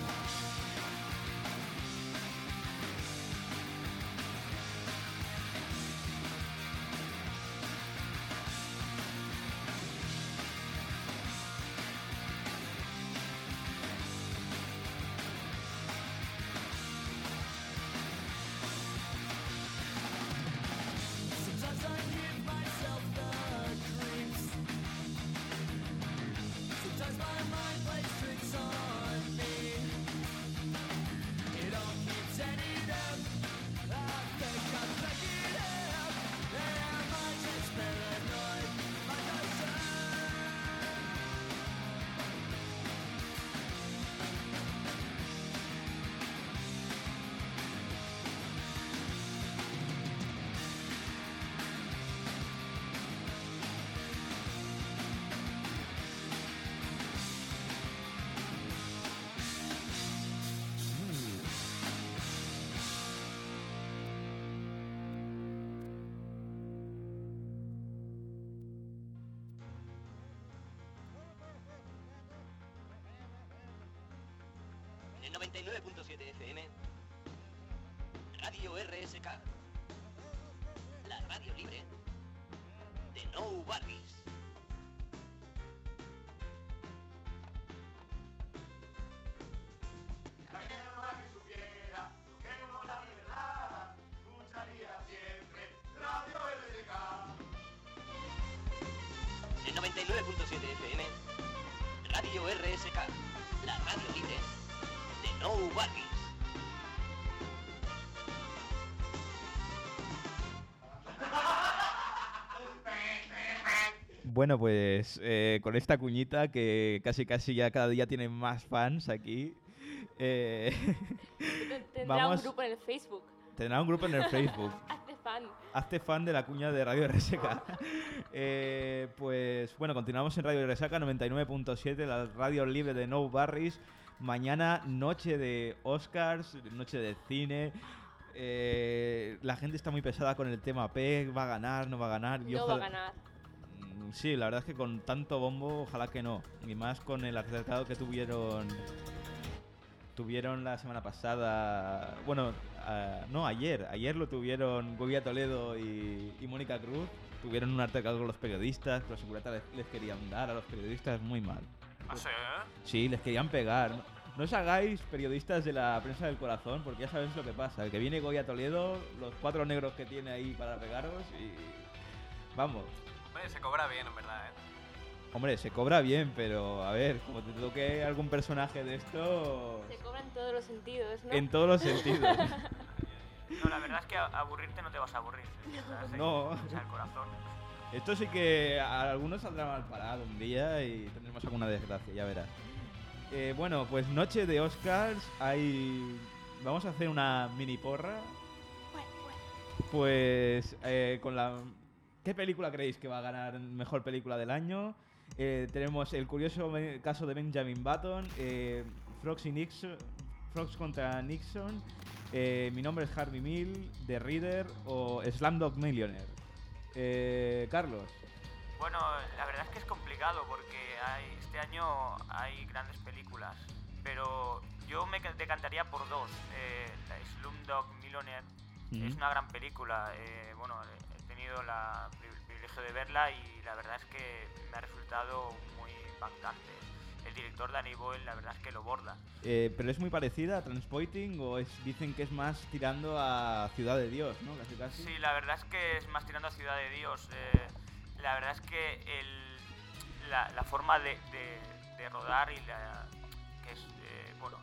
Sometimes I give myself the creeps. Sometimes my mind plays tricks on me. It all keeps adding up. I think I'm cracking up. Am I just paranoid? Like I said. En el noventa y nueve punto siete F M, Radio R S K, la radio libre de No Barbies. La guerra que supiera lo que no la verdad, escucharía siempre Radio R S K. En el noventa y nueve punto siete F M, Radio R S K, la radio libre de No Barbies. Bueno, pues eh, con esta cuñita que casi casi ya cada día tiene más fans aquí. eh, Tendrá vamos- un grupo en el Facebook. Tendrá un grupo en el Facebook. Hazte fan. Hazte fan de la cuña de Radio Resaca. eh, pues bueno, continuamos en Radio Resaca noventa y nueve punto siete, la radio libre de Nou Barris. Mañana, noche de Oscars, noche de cine. Eh, la gente está muy pesada con el tema P E G, va a ganar, no va a ganar. y No va a ojalá- ganar. Mm, Sí, la verdad es que con tanto bombo, ojalá que no. Y más con el altercado que tuvieron tuvieron la semana pasada. Bueno, ah, no, ayer. Ayer lo tuvieron Gobia Toledo y, y Mónica Cruz. Tuvieron un altercado con los periodistas, que los seguratas les, les querían dar a los periodistas muy mal. ¿Ah, sí? Sí, les querían pegar. No, no os hagáis periodistas de la prensa del corazón, porque ya sabéis lo que pasa. Que viene Goya Toledo, los cuatro negros que tiene ahí para pegaros y... Vamos. Hombre, se cobra bien, en verdad, ¿eh? Hombre, se cobra bien, pero a ver, como te toque algún personaje de esto... Se cobra en todos los sentidos, ¿no? En todos los sentidos. No, la verdad es que a- aburrirte no te vas a aburrir. ¿Sabes? No. O sea, el corazón. Esto sí que a algunos saldrá mal parado un día y tendremos alguna desgracia, ya verás. Eh, bueno, pues noche de Oscars, hay... Vamos a hacer una mini porra. Pues eh, con la... ¿Qué película creéis que va a ganar mejor película del año? Eh, tenemos el curioso be- caso de Benjamin Button, eh, Frogs, y Nixon, Frogs contra Nixon, eh, Mi nombre es Harvey Mill, The Reader o Slumdog Millionaire. Eh, Carlos. Bueno, la verdad es que es complicado porque hay, este año hay grandes películas, pero yo me ca- decantaría por dos. Eh, la Slumdog Millionaire Ujú. es una gran película. eh, bueno, he tenido la- el privilegio de verla y la verdad es que me ha resultado muy impactante. El director Danny Boyle, la verdad es que lo borda. Eh, pero es muy parecida a Transpoiting o es, dicen que es más tirando a Ciudad de Dios, ¿no? Casi casi. Sí, la verdad es que es más tirando a Ciudad de Dios. eh, la verdad es que el, la, la forma de, de- de rodar y la que es, eh, bueno,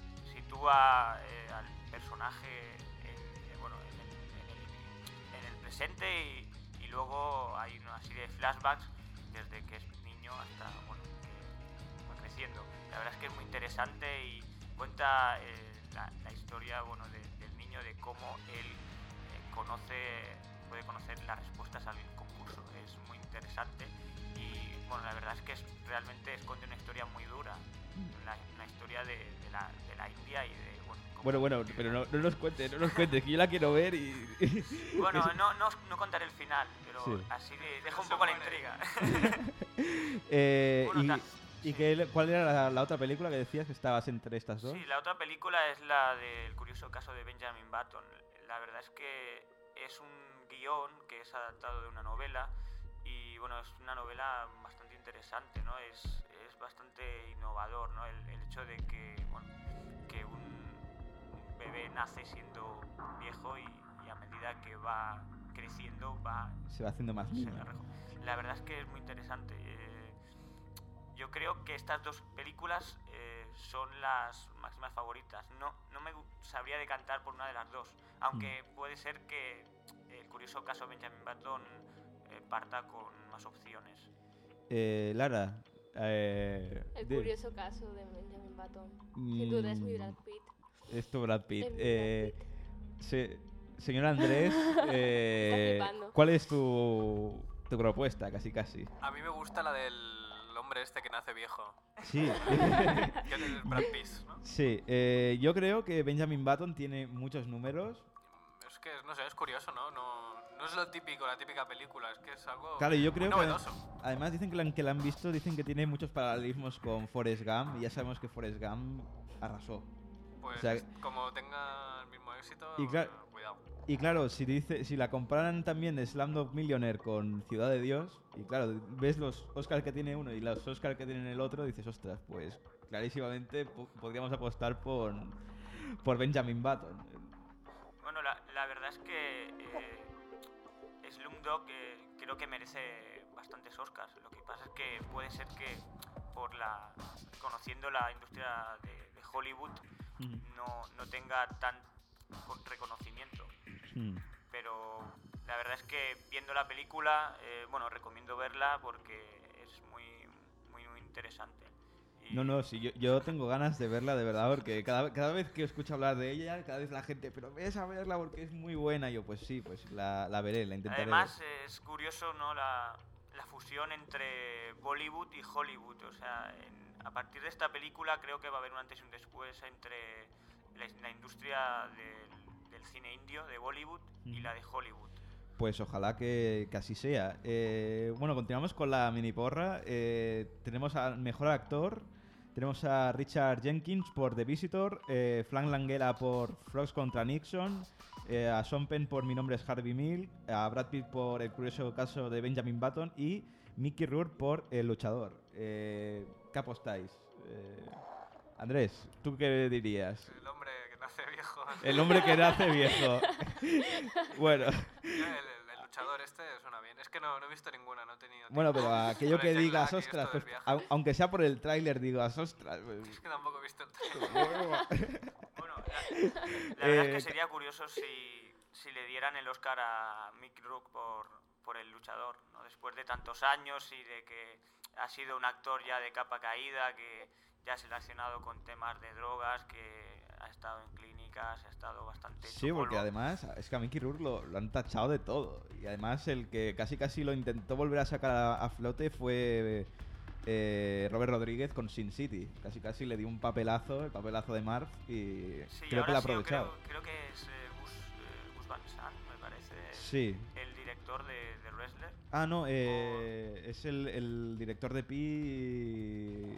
sitúa eh, al personaje en, eh, bueno, en, el, en el- en el presente y, y luego hay una serie de flashbacks desde que es niño hasta, bueno, que va creciendo. La verdad es que es muy interesante y cuenta eh, la, la historia, bueno, de- del niño, de cómo él eh, conoce, puede conocer las respuestas al concurso. Es muy interesante y bueno, la verdad es que es, realmente esconde una historia muy dura, una, una historia de, de la, de la India y de bueno, cómo- Bueno, bueno, pero no, no nos cuentes, no nos cuentes, que yo la quiero ver y... bueno, Es- no, no, no contaré el final, pero Sí. así le dejo un se poco la muere. intriga. Eh, Bueno, y, ta- ¿y sí. qué- cuál era la, la otra película que decías que estabas entre estas dos? Sí, la otra película es la del curioso caso de Benjamin Button. La verdad es que es un guión que es adaptado de una novela y bueno, es una novela bastante interesante, ¿no? Es, es bastante innovador, ¿no? El, el hecho de que, bueno, que un, un bebé nace siendo viejo y, y a medida que va creciendo va Se va haciendo más se niño. me rejo- La verdad es que es muy interesante. eh, yo creo que estas dos películas eh, son las máximas favoritas. No, no me gu- sabría decantar por una de las dos, aunque puede ser que el curioso caso de Benjamin Button eh, parta con más opciones. Eh, Lara, eh, El de- curioso caso de Benjamin Button. Sin duda es mi Mm, Brad Pitt. Es tu Brad Pitt. Es mi Brad Eh, Pitt. se- señor Andrés, eh, flipando. ¿cuál es tu, tu propuesta? Casi, casi. A mí me gusta la del hombre este que nace viejo. Sí. Que es el Brad Pitt, ¿no? Sí, eh, yo creo que Benjamin Button tiene muchos números. Es que, no sé, es curioso, ¿no? No, no es lo típico, la típica película, es que es algo Claro, yo creo muy que novedoso. además dicen que la, que la han visto, dicen que tiene muchos paralelismos con Forrest Gump y ya sabemos que Forrest Gump arrasó. Pues o sea, es- como tenga el mismo éxito, Y claro- eh, cuidado. Y claro, si dice, si la comparan también de Slumdog Millionaire con Ciudad de Dios, y claro, ves los Oscars que tiene uno y los Oscars que tiene el otro, dices, ostras, pues clarísimamente po- podríamos apostar por, por Benjamin Button. Bueno, la, la verdad es que eh, Slumdog eh, creo que merece bastantes Oscars. Lo que pasa es que puede ser que por la conociendo la industria de, de Hollywood Ujú. no, no tenga tan con- reconocimiento. Mm. Pero la verdad verdad es que viendo la película, eh, bueno, recomiendo verla porque es muy, muy, muy interesante. Y No, no, sí, yo, yo tengo ganas de verla de verdad, porque cada, cada vez que escucho hablar de ella, cada vez la gente, pero ves a verla porque es muy buena. Y yo, pues sí, pues la, la veré, la intentaré Además, ver. es curioso, ¿no? La, la fusión entre Bollywood y Hollywood. O sea, en- a partir de esta película creo que va a haber un antes y un después entre la, la industria del, del cine indio, de Bollywood, y la de Hollywood. Pues ojalá que, que así sea. Eh, bueno, continuamos con la mini porra. Eh, tenemos al mejor actor. Tenemos a Richard Jenkins por The Visitor, eh, Frank Langella por Frogs contra Nixon, eh, a Sean Penn por Mi nombre es Harvey Milk, a Brad Pitt por El curioso caso de Benjamin Button y Mickey Rourke por El luchador. Eh, ¿Qué apostáis? Eh, Andrés, ¿tú qué dirías? El hombre que nace viejo. El hombre que nace viejo. Bueno. El, el- el luchador este suena bien. Es que no, no he visto ninguna, no he tenido Bueno, tiempo. pero aquello Con que el jet digas, lag y ostras, esto del pues, viaje. au- aunque sea por el tráiler, digas, ostras. pues, Es que tampoco he visto el trailer. Bueno, la, la verdad es Eh, que sería curioso si, si le dieran el Oscar a Mickey Rourke por, por El luchador, ¿no? Después de tantos años y de que ha sido un actor ya de capa caída, que ya se ha relacionado con temas de drogas, que ha estado en clínicas, ha estado bastante hecho Sí, porque polvo. además es que a Mickey Rourke lo, lo han tachado de todo. Y además el que casi casi lo intentó volver a sacar a, a flote fue eh, Robert Rodríguez con Sin City. Casi casi le dio un papelazo, el papelazo de Marv, y Sí, creo que lo ahora ha sí, yo aprovechado. Creo, creo que es eh, Gus, eh, Gus Van Sant, me parece, el, Sí. el director de, de Wrestler. Ah, no, eh, es el, el director de Pi...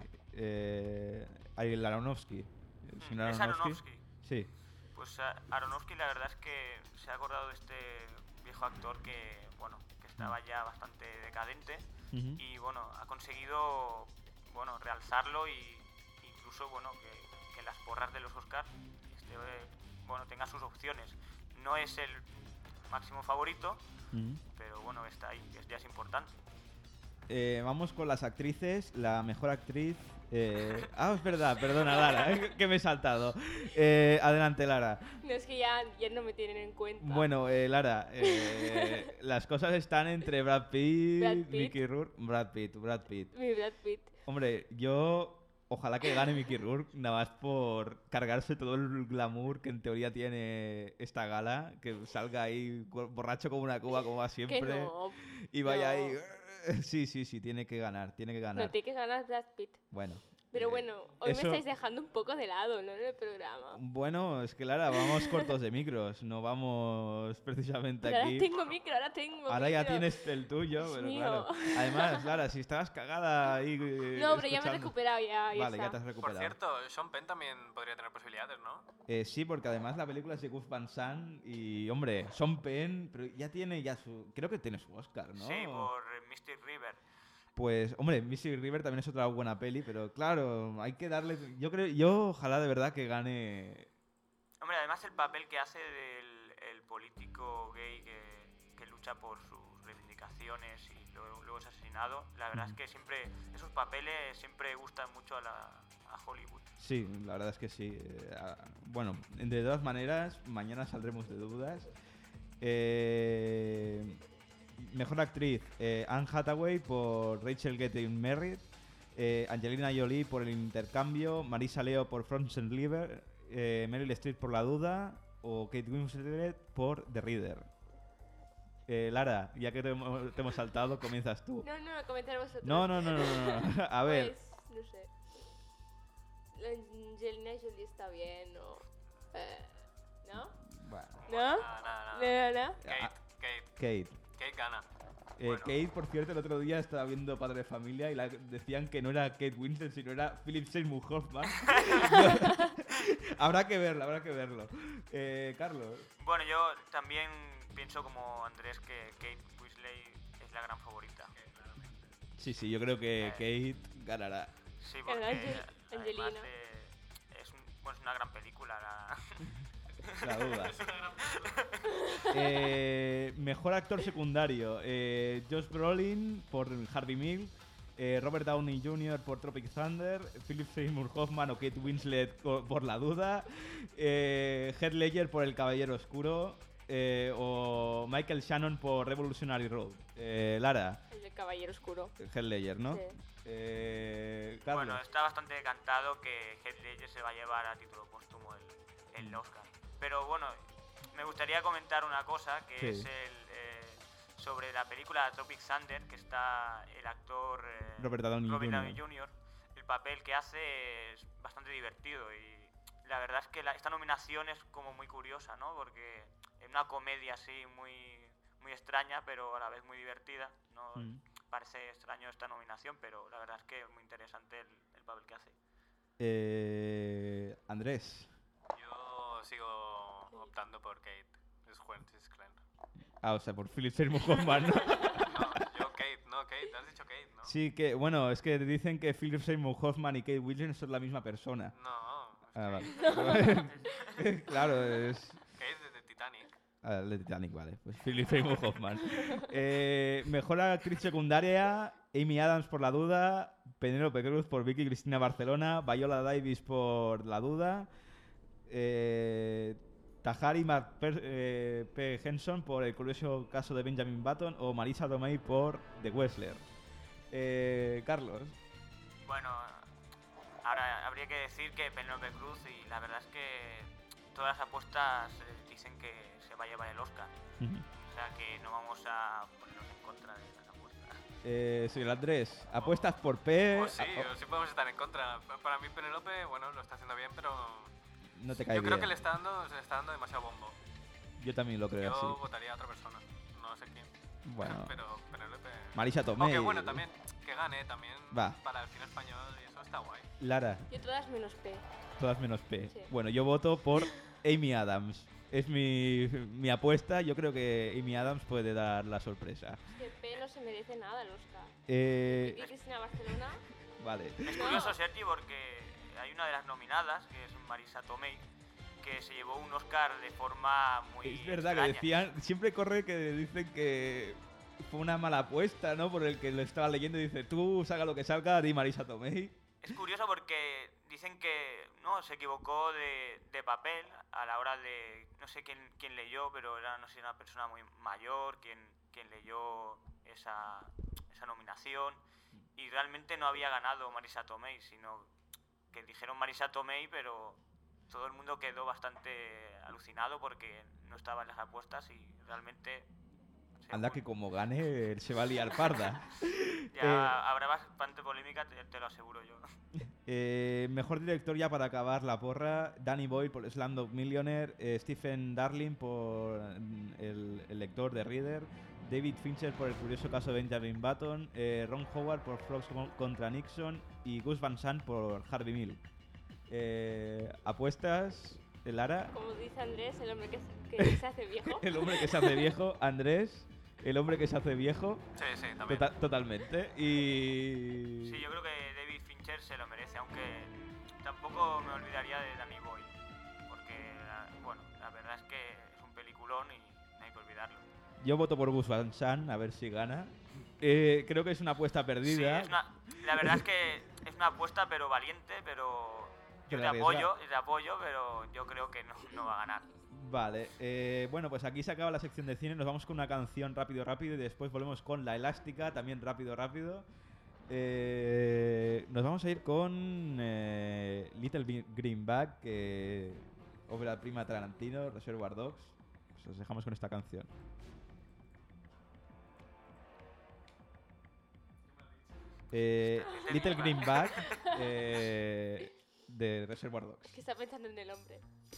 Eh, el Aronofsky. El Mm, señor es Aronofsky. Aronofsky. Sí. Pues a- Aronofsky la verdad es que se ha acordado de este viejo actor que, bueno, que estaba ya bastante decadente Ujú. y, bueno, ha conseguido, bueno, realzarlo y incluso, bueno, que, que en las porras de los Oscars este, eh, bueno, tenga sus opciones. No es el máximo favorito, Ujú. pero bueno, está ahí, que ya es importante. Eh, vamos con las actrices. La mejor actriz. eh, Ah, es verdad, perdona, Lara, eh, que me he saltado. Eh, adelante, Lara. No, es que ya, ya no me tienen en cuenta. Bueno, eh, Lara, eh, las cosas están entre Brad Pitt, Brad Pitt. Mickey Rourke. Brad Pitt, Brad Pitt. Mi Brad Pitt. Hombre, yo. Ojalá que gane Mickey Rourke, nada más por cargarse todo el glamour que en teoría tiene esta gala, que salga ahí cu- borracho como una cuba, como va siempre, Que no. y vaya no. ahí. Sí, sí, sí, tiene que ganar, tiene que ganar. No, tiene que ganar Brad Pitt. Bueno. Pero eh, bueno, hoy eso- me estáis dejando un poco de lado, ¿no? En el programa. Bueno, es que Lara, vamos cortos de micros, no vamos precisamente Pero ahora aquí. tengo micro, ahora tengo Ahora ya micro. tienes el tuyo, Dios pero mío. claro. Además, Lara, si estabas cagada ahí. eh, No, pero ya me he escuchando- recuperado, ya, ya Vale, ya está. te has Por recuperado. cierto, Sean Penn también podría tener posibilidades, ¿no? Eh, sí, porque además la película es de Gus Van Sant y, hombre, Sean Penn, pero ya tiene ya su... Creo que tiene su Oscar, ¿no? Sí, por eh, Mystic River. Pues, hombre, Mississippi River también es otra buena peli, pero claro, hay que darle... Yo creo, yo ojalá de verdad que gane... Hombre, además el papel que hace del el político gay que, que lucha por sus reivindicaciones y luego, luego es asesinado, la verdad es que siempre esos papeles siempre gustan mucho a, la, a Hollywood. Sí, la verdad es que sí. Eh, ah, bueno, de todas maneras, mañana saldremos de dudas. Eh, mejor actriz, eh, Anne Hathaway por Rachel Getting Married, eh, Angelina Jolie por El intercambio, Marisa Leo por Frozen Liver, eh, Meryl Streep por La duda o Kate Winslet por The Reader. Eh, Lara, ya que te hemos, te hemos saltado, comienzas tú. No, no, comentar vosotros. No, no, no, no, no, no. A ver. Pues, no sé. La Angelina Jolie está bien, ¿no? Eh, ¿No? Bueno. ¿No? Nada, nada, ¿No, nada. no, no? Kate, Ah, Kate. Kate. Kate gana. Eh, Bueno. Kate, por cierto, el otro día estaba viendo Padre de Familia y la- decían que no era Kate Winslet, sino era Philip Seymour Hoffman. Habrá que verlo, habrá que verlo. Eh, Carlos. Bueno, yo también pienso como Andrés que Kate Winslet es la gran favorita. Sí, sí, yo creo que Kate ganará. Sí, Ganó porque Angel- además Angelina. de- es, un- bueno, es una gran película. La... La duda. Eh, mejor actor secundario. Eh, Josh Brolin por Harvey Milk. eh, Robert Downey junior por Tropic Thunder. Philip Seymour Hoffman o Kate Winslet co- por La duda. Eh, Heath Ledger por El Caballero Oscuro. eh, o Michael Shannon por Revolutionary Road. Eh, Lara, El del Caballero Oscuro. Heath Ledger, ¿no? Sí. Eh, Carlos. Bueno, está bastante decantado que Heath Ledger se va a llevar a título póstumo el, el Oscar. Pero bueno, me gustaría comentar una cosa, que Sí. es el eh, sobre la película Tropic Thunder, que está el actor eh, Robert Downey Robert junior Downey junior El papel que hace es bastante divertido y la verdad es que la- esta nominación es como muy curiosa, ¿no? Porque es una comedia así muy, muy extraña, pero a la vez muy divertida, ¿no? Mm. Parece extraño esta nominación, pero la verdad es que es muy interesante el, el papel que hace. Eh, Andrés. Yo sigo optando por Kate. Es Francis Glenn. Ah, o sea, por Philip Seymour Hoffman, ¿no? No, yo Kate, no, Kate. Has dicho Kate, ¿no? Sí, que, bueno, es que dicen que Philip Seymour Hoffman y Kate Winslet son la misma persona. No, es Ah, Kate. vale. Claro, es... Kate de, de Titanic. Ah, el de Titanic, vale. Pues Philip Seymour Hoffman. Eh, mejor actriz secundaria, Amy Adams por La Duda, Penélope Cruz por Vicky Cristina Barcelona, Viola Davis por La Duda, eh, Tahari McPher- eh, P. Henson por El curioso caso de Benjamin Button o Marisa Tomei por The Wrestler. Eh, Carlos. Bueno, ahora habría que decir que Penélope Cruz, y la verdad es que todas las apuestas eh, dicen que se va a llevar el Oscar. O sea que no vamos a ponernos en contra de las apuestas. Eh, señor Andrés, apuestas por P. Pues sí, ah, o sí podemos estar en contra. Pa- Para mí Penélope, bueno, lo está haciendo bien, pero no te cae yo creo bien. que le está dando, se le está dando demasiado bombo. Yo también lo creo Yo así. votaría a otra persona, no sé quién. Bueno. Pero Penélope... Marisa Tomei. Aunque bueno, también que gane, también Va. para el cine español y eso está guay. Lara, Yo todas menos P. todas menos P. Sí. Bueno, yo voto por Amy Adams. Es mi, mi apuesta. Yo creo que Amy Adams puede dar la sorpresa. Que P no se merece nada el Oscar. Eh, Y Cristina Barcelona. vale. Es No. curioso, Sergi, porque hay una de las nominadas, que es Marisa Tomei, que se llevó un Oscar de forma muy Es verdad extraña. que decían, siempre corre que dicen que fue una mala apuesta, ¿no? Por el que lo estaba leyendo y dice, tú salga lo que salga, di Marisa Tomei. Es curioso porque dicen que no se equivocó de, de papel a la hora de... No sé quién, quién leyó, pero era, no sé, una persona muy mayor quien, quien leyó esa, esa nominación. Y realmente no había ganado Marisa Tomei, sino que dijeron Marisa Tomei, pero todo el mundo quedó bastante alucinado porque no estaba en las apuestas y realmente... se Anda fue. que como gane, él se va a liar parda. Ya Eh, habrá bastante polémica, te, te lo aseguro yo. Eh, mejor director ya para acabar la porra, Danny Boyle por Slumdog Millionaire, eh, Stephen Darling por mm, el, el lector de Reader, David Fincher por El curioso caso de Benjamin Button, eh, Ron Howard por Frogs con- contra Nixon y Gus Van Sant por Harvey Milk. Eh, ¿Apuestas, Lara? Como dice Andrés, el hombre que se, que se hace viejo. El hombre que se hace viejo, Andrés, el hombre que se hace viejo, Sí, sí, también. tota- totalmente. Y... Sí, yo creo que David Fincher se lo merece, aunque tampoco me olvidaría de Danny Boyle, porque, la- bueno, la verdad es que es un peliculón y no hay que olvidarlo. Yo voto por Gus Van Sant, a ver si gana. Eh, creo que es una apuesta Sí, perdida. es una- la verdad es que es una apuesta, pero valiente, pero yo Pero te arriesgada. apoyo, te apoyo, pero yo creo que no, no va a ganar. Vale, eh, bueno, pues aquí se acaba la sección de cine. Nos vamos con una canción rápido, rápido y después volvemos con La Elástica, también rápido, rápido. Eh, nos vamos a ir con eh, Little Bi- Green Bag, que obra prima Tarantino, Reservoir Dogs. Pues os dejamos con esta canción. Eh, Little Green Bag eh, de Reservoir Dogs. Que está pensando en el hombre.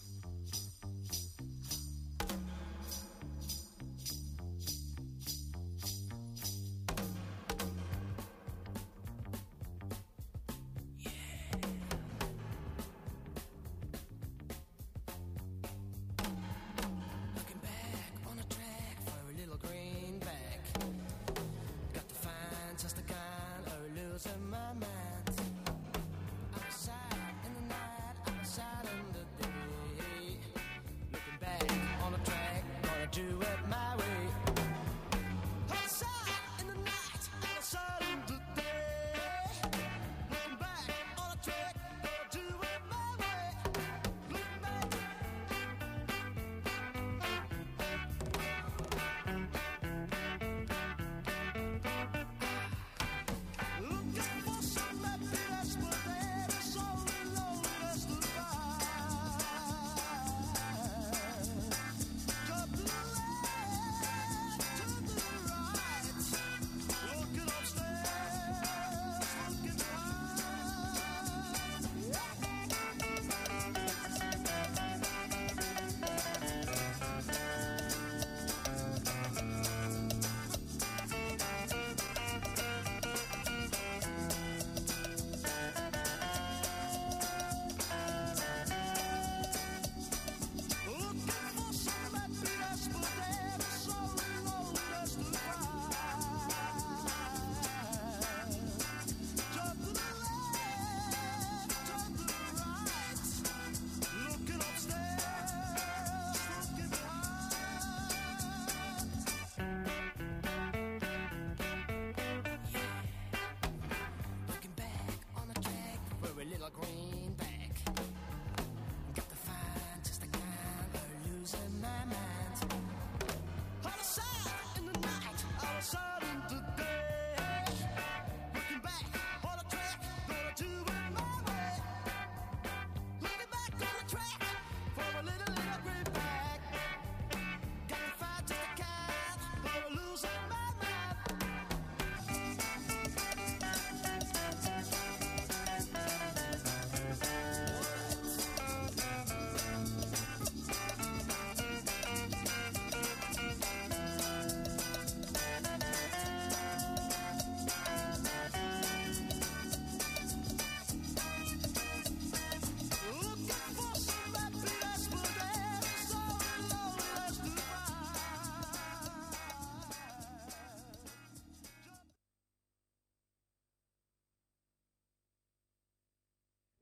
Looking back on a track for a little greenback. Got to find just the kind of losing my mind. Outside in the night, outside in the day.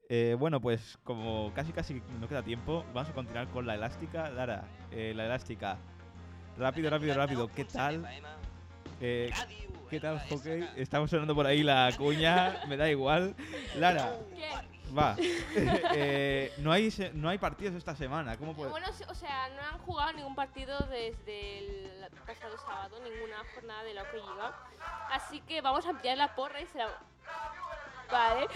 Eh, bueno, pues como casi casi no queda tiempo, vamos a continuar con la elástica. Lara, eh, la elástica. Rápido, rápido, rápido. ¿Qué tal? Eh, ¿Qué tal, hockey? Estamos sonando por ahí la cuña, me da igual. Lara, ¿Qué? va. eh, no, hay, se- no hay partidos esta semana. ¿Cómo puede? Bueno, o sea, no han jugado ningún partido desde el pasado sábado, ninguna jornada de la que lleva. Así que vamos a ampliar la porra y será... Vale.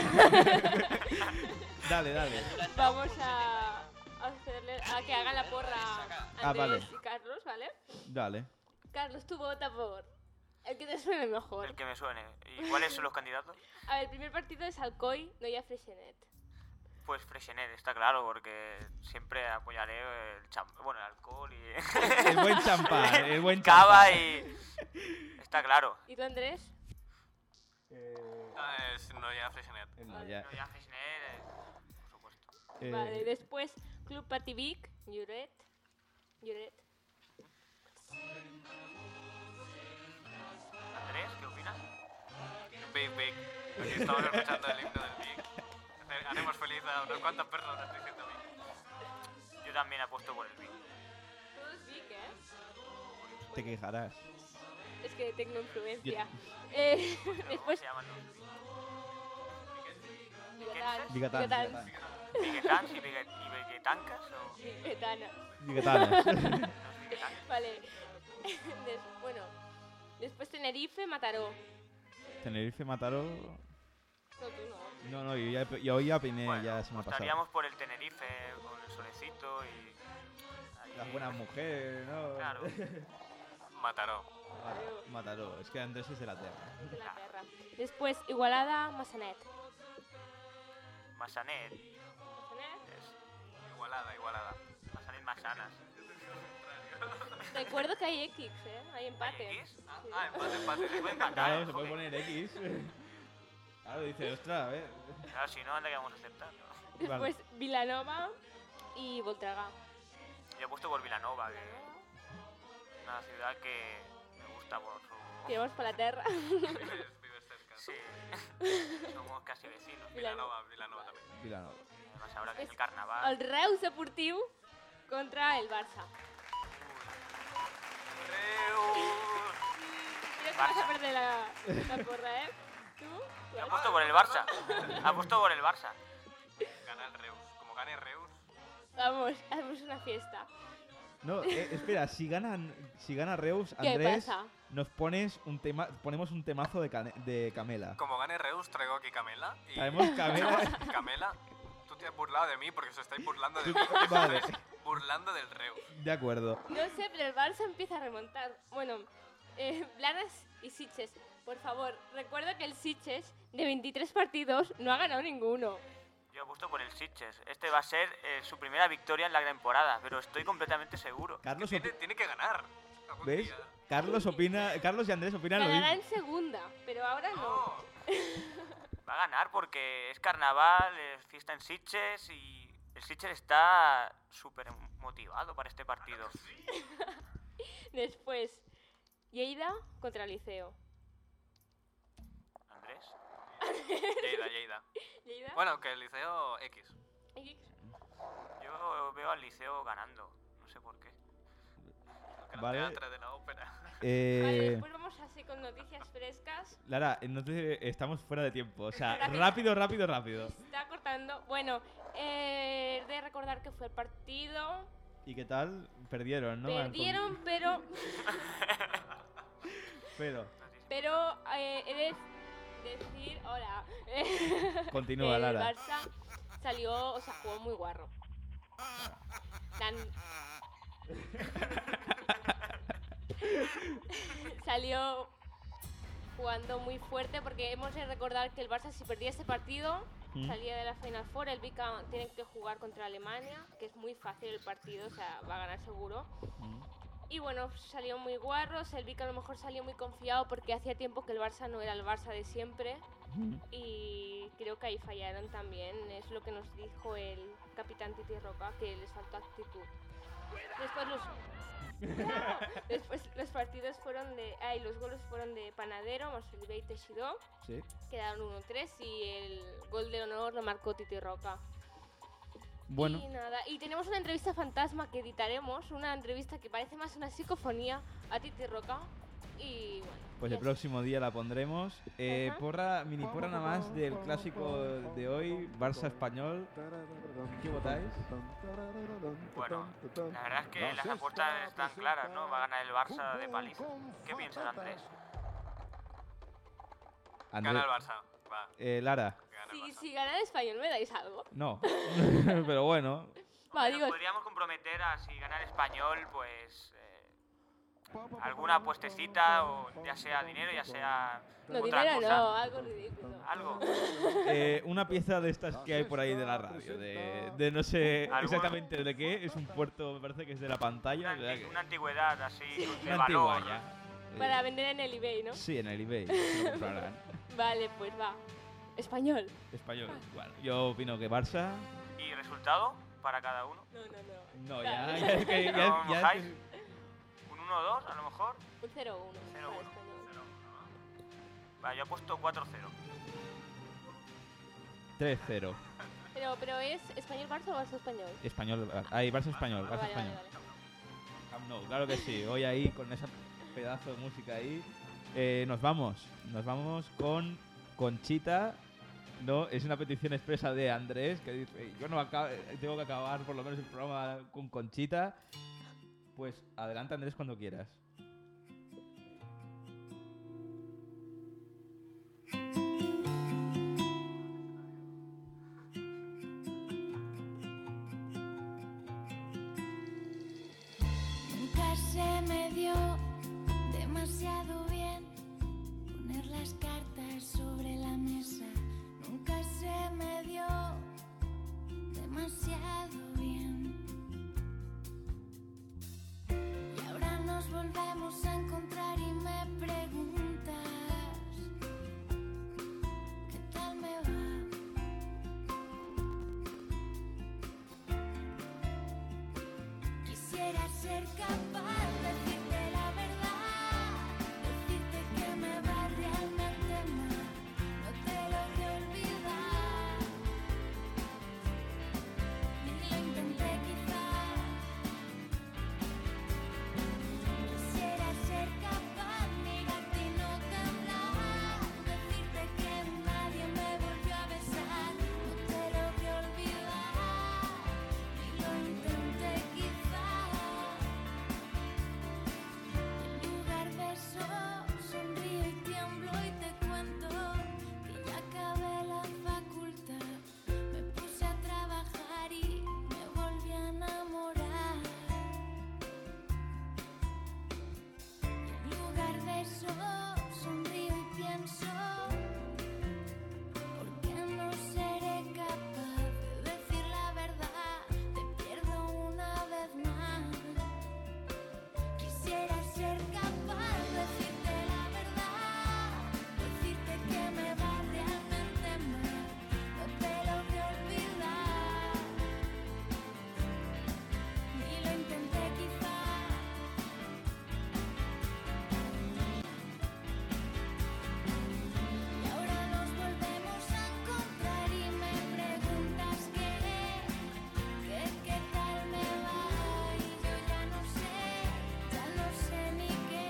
Dale, dale. Vamos a hacerle a que hagan la porra Ah, Andrés vale. y Carlos, ¿vale? Dale. Carlos, tú vota por el que te suene mejor. El que me suene. ¿Y cuáles son los candidatos? A ver, el primer partido es Alcoy, no ya Freixenet. Pues Freixenet, está claro, porque siempre apoyaré el champ bueno, el alcohol y... El buen champán, el buen Cava champán. y... Está claro. ¿Y tú, Andrés? Ah, es no ya Freixenet. No, ya. No, ya Freixenet, eh, por supuesto. Eh, Vale, después Club Pativic, Lloret. Lloret. Andrés, ¿qué opinas? Big, big. Aquí estamos escuchando el himno del Big. Hace- Haremos feliz a unas cuantas personas diciendo Big. Yo también apuesto por el Big. Todos Vic, ¿eh? Te quejarás. Es que tengo influencia. Eh, después... Se llaman los Bigatán. Bigatán, Bigatán. Bigatán. Biguetans y Bigue- y Biguetancas o... Bigatana. Bigatanas. Los Biguetancas. Vale. Des- bueno. Después Tenerife, Mataró. Tenerife, Mataró. No, tú no. No, no, yo ya, yo ya opiné Bueno, ya la semana pasada. estaríamos por el Tenerife con el solecito y... ahí- Las buenas mujeres, ¿no? Claro. Mataró. Vale, Mataró. Es que Andrés es de la tierra. Inglaterra. Después Igualada, Massanet. Massanet. Massanet. Es Igualada, igualada. Massanet Massanas. Recuerdo que hay X, ¿eh? Hay empate. ¿Hay X? Ah, ah, empate, empate. Se puede empatar, Claro, ¿eh? se puede Joder. poner X. Claro, dice, ostras, a ver. Claro, si no, anda que vamos a aceptar, ¿no? Después Vilanova y Voltregà. Yo he puesto por Vilanova, que es una ciudad que me gusta por su... Tiramos para la tierra. Vives, vives cerca. Sí, somos casi vecinos. Vilanova, Vilanova también. Vilanova. Además ahora que es Es el carnaval. El Reus Deportiu contra el Barça. Reus. Creo que vas a perder la, la porra, ¿eh? ¿Tú? ¿Tú Yo has- apuesto por el Barça. Apuesto por el Barça. Gana el Reus. Como gane Reus, Vamos, hacemos una fiesta. No, eh, espera, si ganan, si gana Reus, ¿Qué Andrés, pasa? nos pones un tema, ponemos un temazo de, cane- de Camela. como gane Reus, traigo aquí Camela. Y... Traemos Camela. Camela, tú te has burlado de mí porque os estáis burlando de Tú- mí. y os vale. estáis burlando del Reus. De acuerdo. No sé, pero el Barça empieza a remontar. Bueno, eh, Blanes y Sitges, por favor, recuerda que el Sitges de veintitrés partidos no ha ganado ninguno. Yo apuesto por el Sitges. Este va a ser eh, su primera victoria en la temporada, pero estoy completamente seguro. Carlos, Tiene, opi- tiene que ganar. algún ¿ves? día. Carlos opina, Carlos y Andrés opinan lo Ganará mismo. en segunda, pero ahora no. No. Va a ganar porque es carnaval, es fiesta en Sitges y el Sitges está súper motivado para este partido. Después, Lleida contra Liceo. Andrés. Lleida, Lleida. ¿Lleida? Bueno, que el Liceo X. X. Yo veo al Liceo ganando, no sé por qué. Que Vale. Vale. Teatro de la ópera. Vale, Eh, después vamos así con noticias frescas. Lara, no te- estamos fuera de tiempo. O sea, Rápido. rápido, rápido, rápido. Se está cortando. Bueno, eh, de recordar que fue el partido. ¿Y qué tal? Perdieron, ¿no? Perdieron, pero Pero, pero eh, he de decir, hola. Continúa, el Lara. Barça salió, o sea, jugó muy guarro. Tan- salió jugando muy fuerte porque hemos de recordar que el Barça si perdía este partido ¿Mm? salía de la Final Four. El Vica tiene que jugar contra Alemania, que es muy fácil el partido, o sea, va a ganar seguro. Mm. Y bueno, salió muy guarros, el Vica a lo mejor salió muy confiado porque hacía tiempo que el Barça no era el Barça de siempre. Mm. Y creo que ahí fallaron también, es lo que nos dijo el capitán Titi Roca, que les faltó actitud. Después los... Claro. Después los partidos fueron de... Ay, los goles fueron de Panadero, Mosolibé y Teixidó. Sí. Quedaron uno tres y el gol de honor lo marcó Titi Roca. Bueno. Y nada, y tenemos una entrevista fantasma que editaremos, una entrevista que parece más una psicofonía a Titi Roca. Y bueno. Pues ya el próximo día la pondremos. Eh, Ajá. porra, mini porra nada más del clásico de hoy, Barça Español. ¿Qué votáis? Bueno, la verdad es que las apuestas están claras, ¿no? Va a ganar el Barça de paliza. ¿Qué piensas, Andrés? Andrés, Gana el Barça. Va, eh, Lara, gana el Si, Barça. si gana el español, ¿me dais algo? no. Pero bueno, Va, Bueno, digo, podríamos comprometer a si gana el español, pues eh, alguna apuestecita, o ya sea dinero, ya sea no, otra dinero cosa. no, algo ridículo. Algo. eh, una pieza de estas que hay por ahí de la radio, de, de no sé ¿Algún- exactamente de qué, es un puerto, me parece que es de la pantalla. Una, o sea anti- que- una antigüedad así, de una valor. antigua ya. Eh, Para vender en el eBay, ¿no? Sí, en el eBay. se lo comprarán. Vale, pues va. Español. Español. Bueno, yo opino que Barça. ¿Y resultado para cada uno? No, no, no. No, Va, ya, ya es que. ¿No Ya, os ya es mojáis? que- ¿Un uno dos a lo mejor? Un cero uno. cero para uno. español. Va, yo he puesto cuatro cero. tres cero. Pero, pero ¿es español-Barça o Barça-español? Español. Ahí, Barça español. Ah, Barça vale, vale, español. vale. Camp Nou, claro que sí. Hoy ahí con esa pedazo de música ahí. Eh, nos vamos. Nos vamos con Conchita. No, es una petición expresa de Andrés que dice, yo no acabo, tengo que acabar por lo menos el programa con Conchita. Pues adelante, Andrés, cuando quieras. Nunca se me dio demasiado bien poner las cartas sobre la mesa. Nunca se me dio demasiado bien. Y ahora nos volvemos a encontrar y me preguntas ¿qué tal me va? Quisiera ser capaz de decirte la verdad, decirte que me va realmente mal, no te logré olvidar, ni lo intenté quizás. Quisiera ser capaz, mirarte y no temblar, decirte que nadie me volvió a besar, no te logré olvidar, ni lo intenté quizás. En lugar de eso, sonrío y tiemblo y te cuento que ya acabé la facultad. Me puse a trabajar y me volví a enamorar. Y en lugar de eso, sonrío y pienso, ¿por qué no seré capaz de decir la verdad? Te pierdo una vez más. Quisiera ser capaz de decirte la verdad, decirte que me va realmente mal, no te logré olvidar, ni lo intenté quizás. Y ahora nos volvemos a encontrar y me preguntas qué, qué, qué tal me va, y yo ya no sé, ya no sé ni qué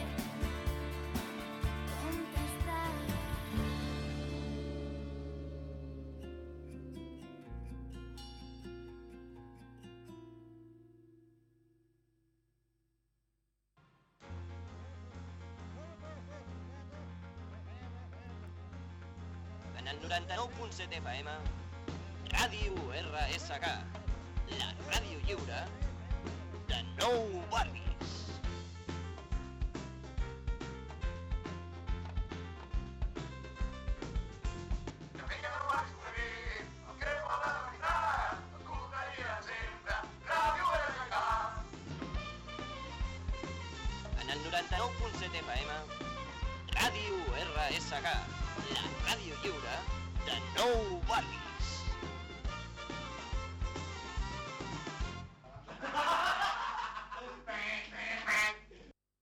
contestar. En el noranta-nou punt set F M, Ràdio R S K, la ràdio lliure de Nou Barris. Ella no va a sufrir, no queremos hablar de amistad, nos gustaría siempre Radio R S K. En el noranta-nou punt set F M, Ràdio R S K, la ràdio lliure de Nou Barris.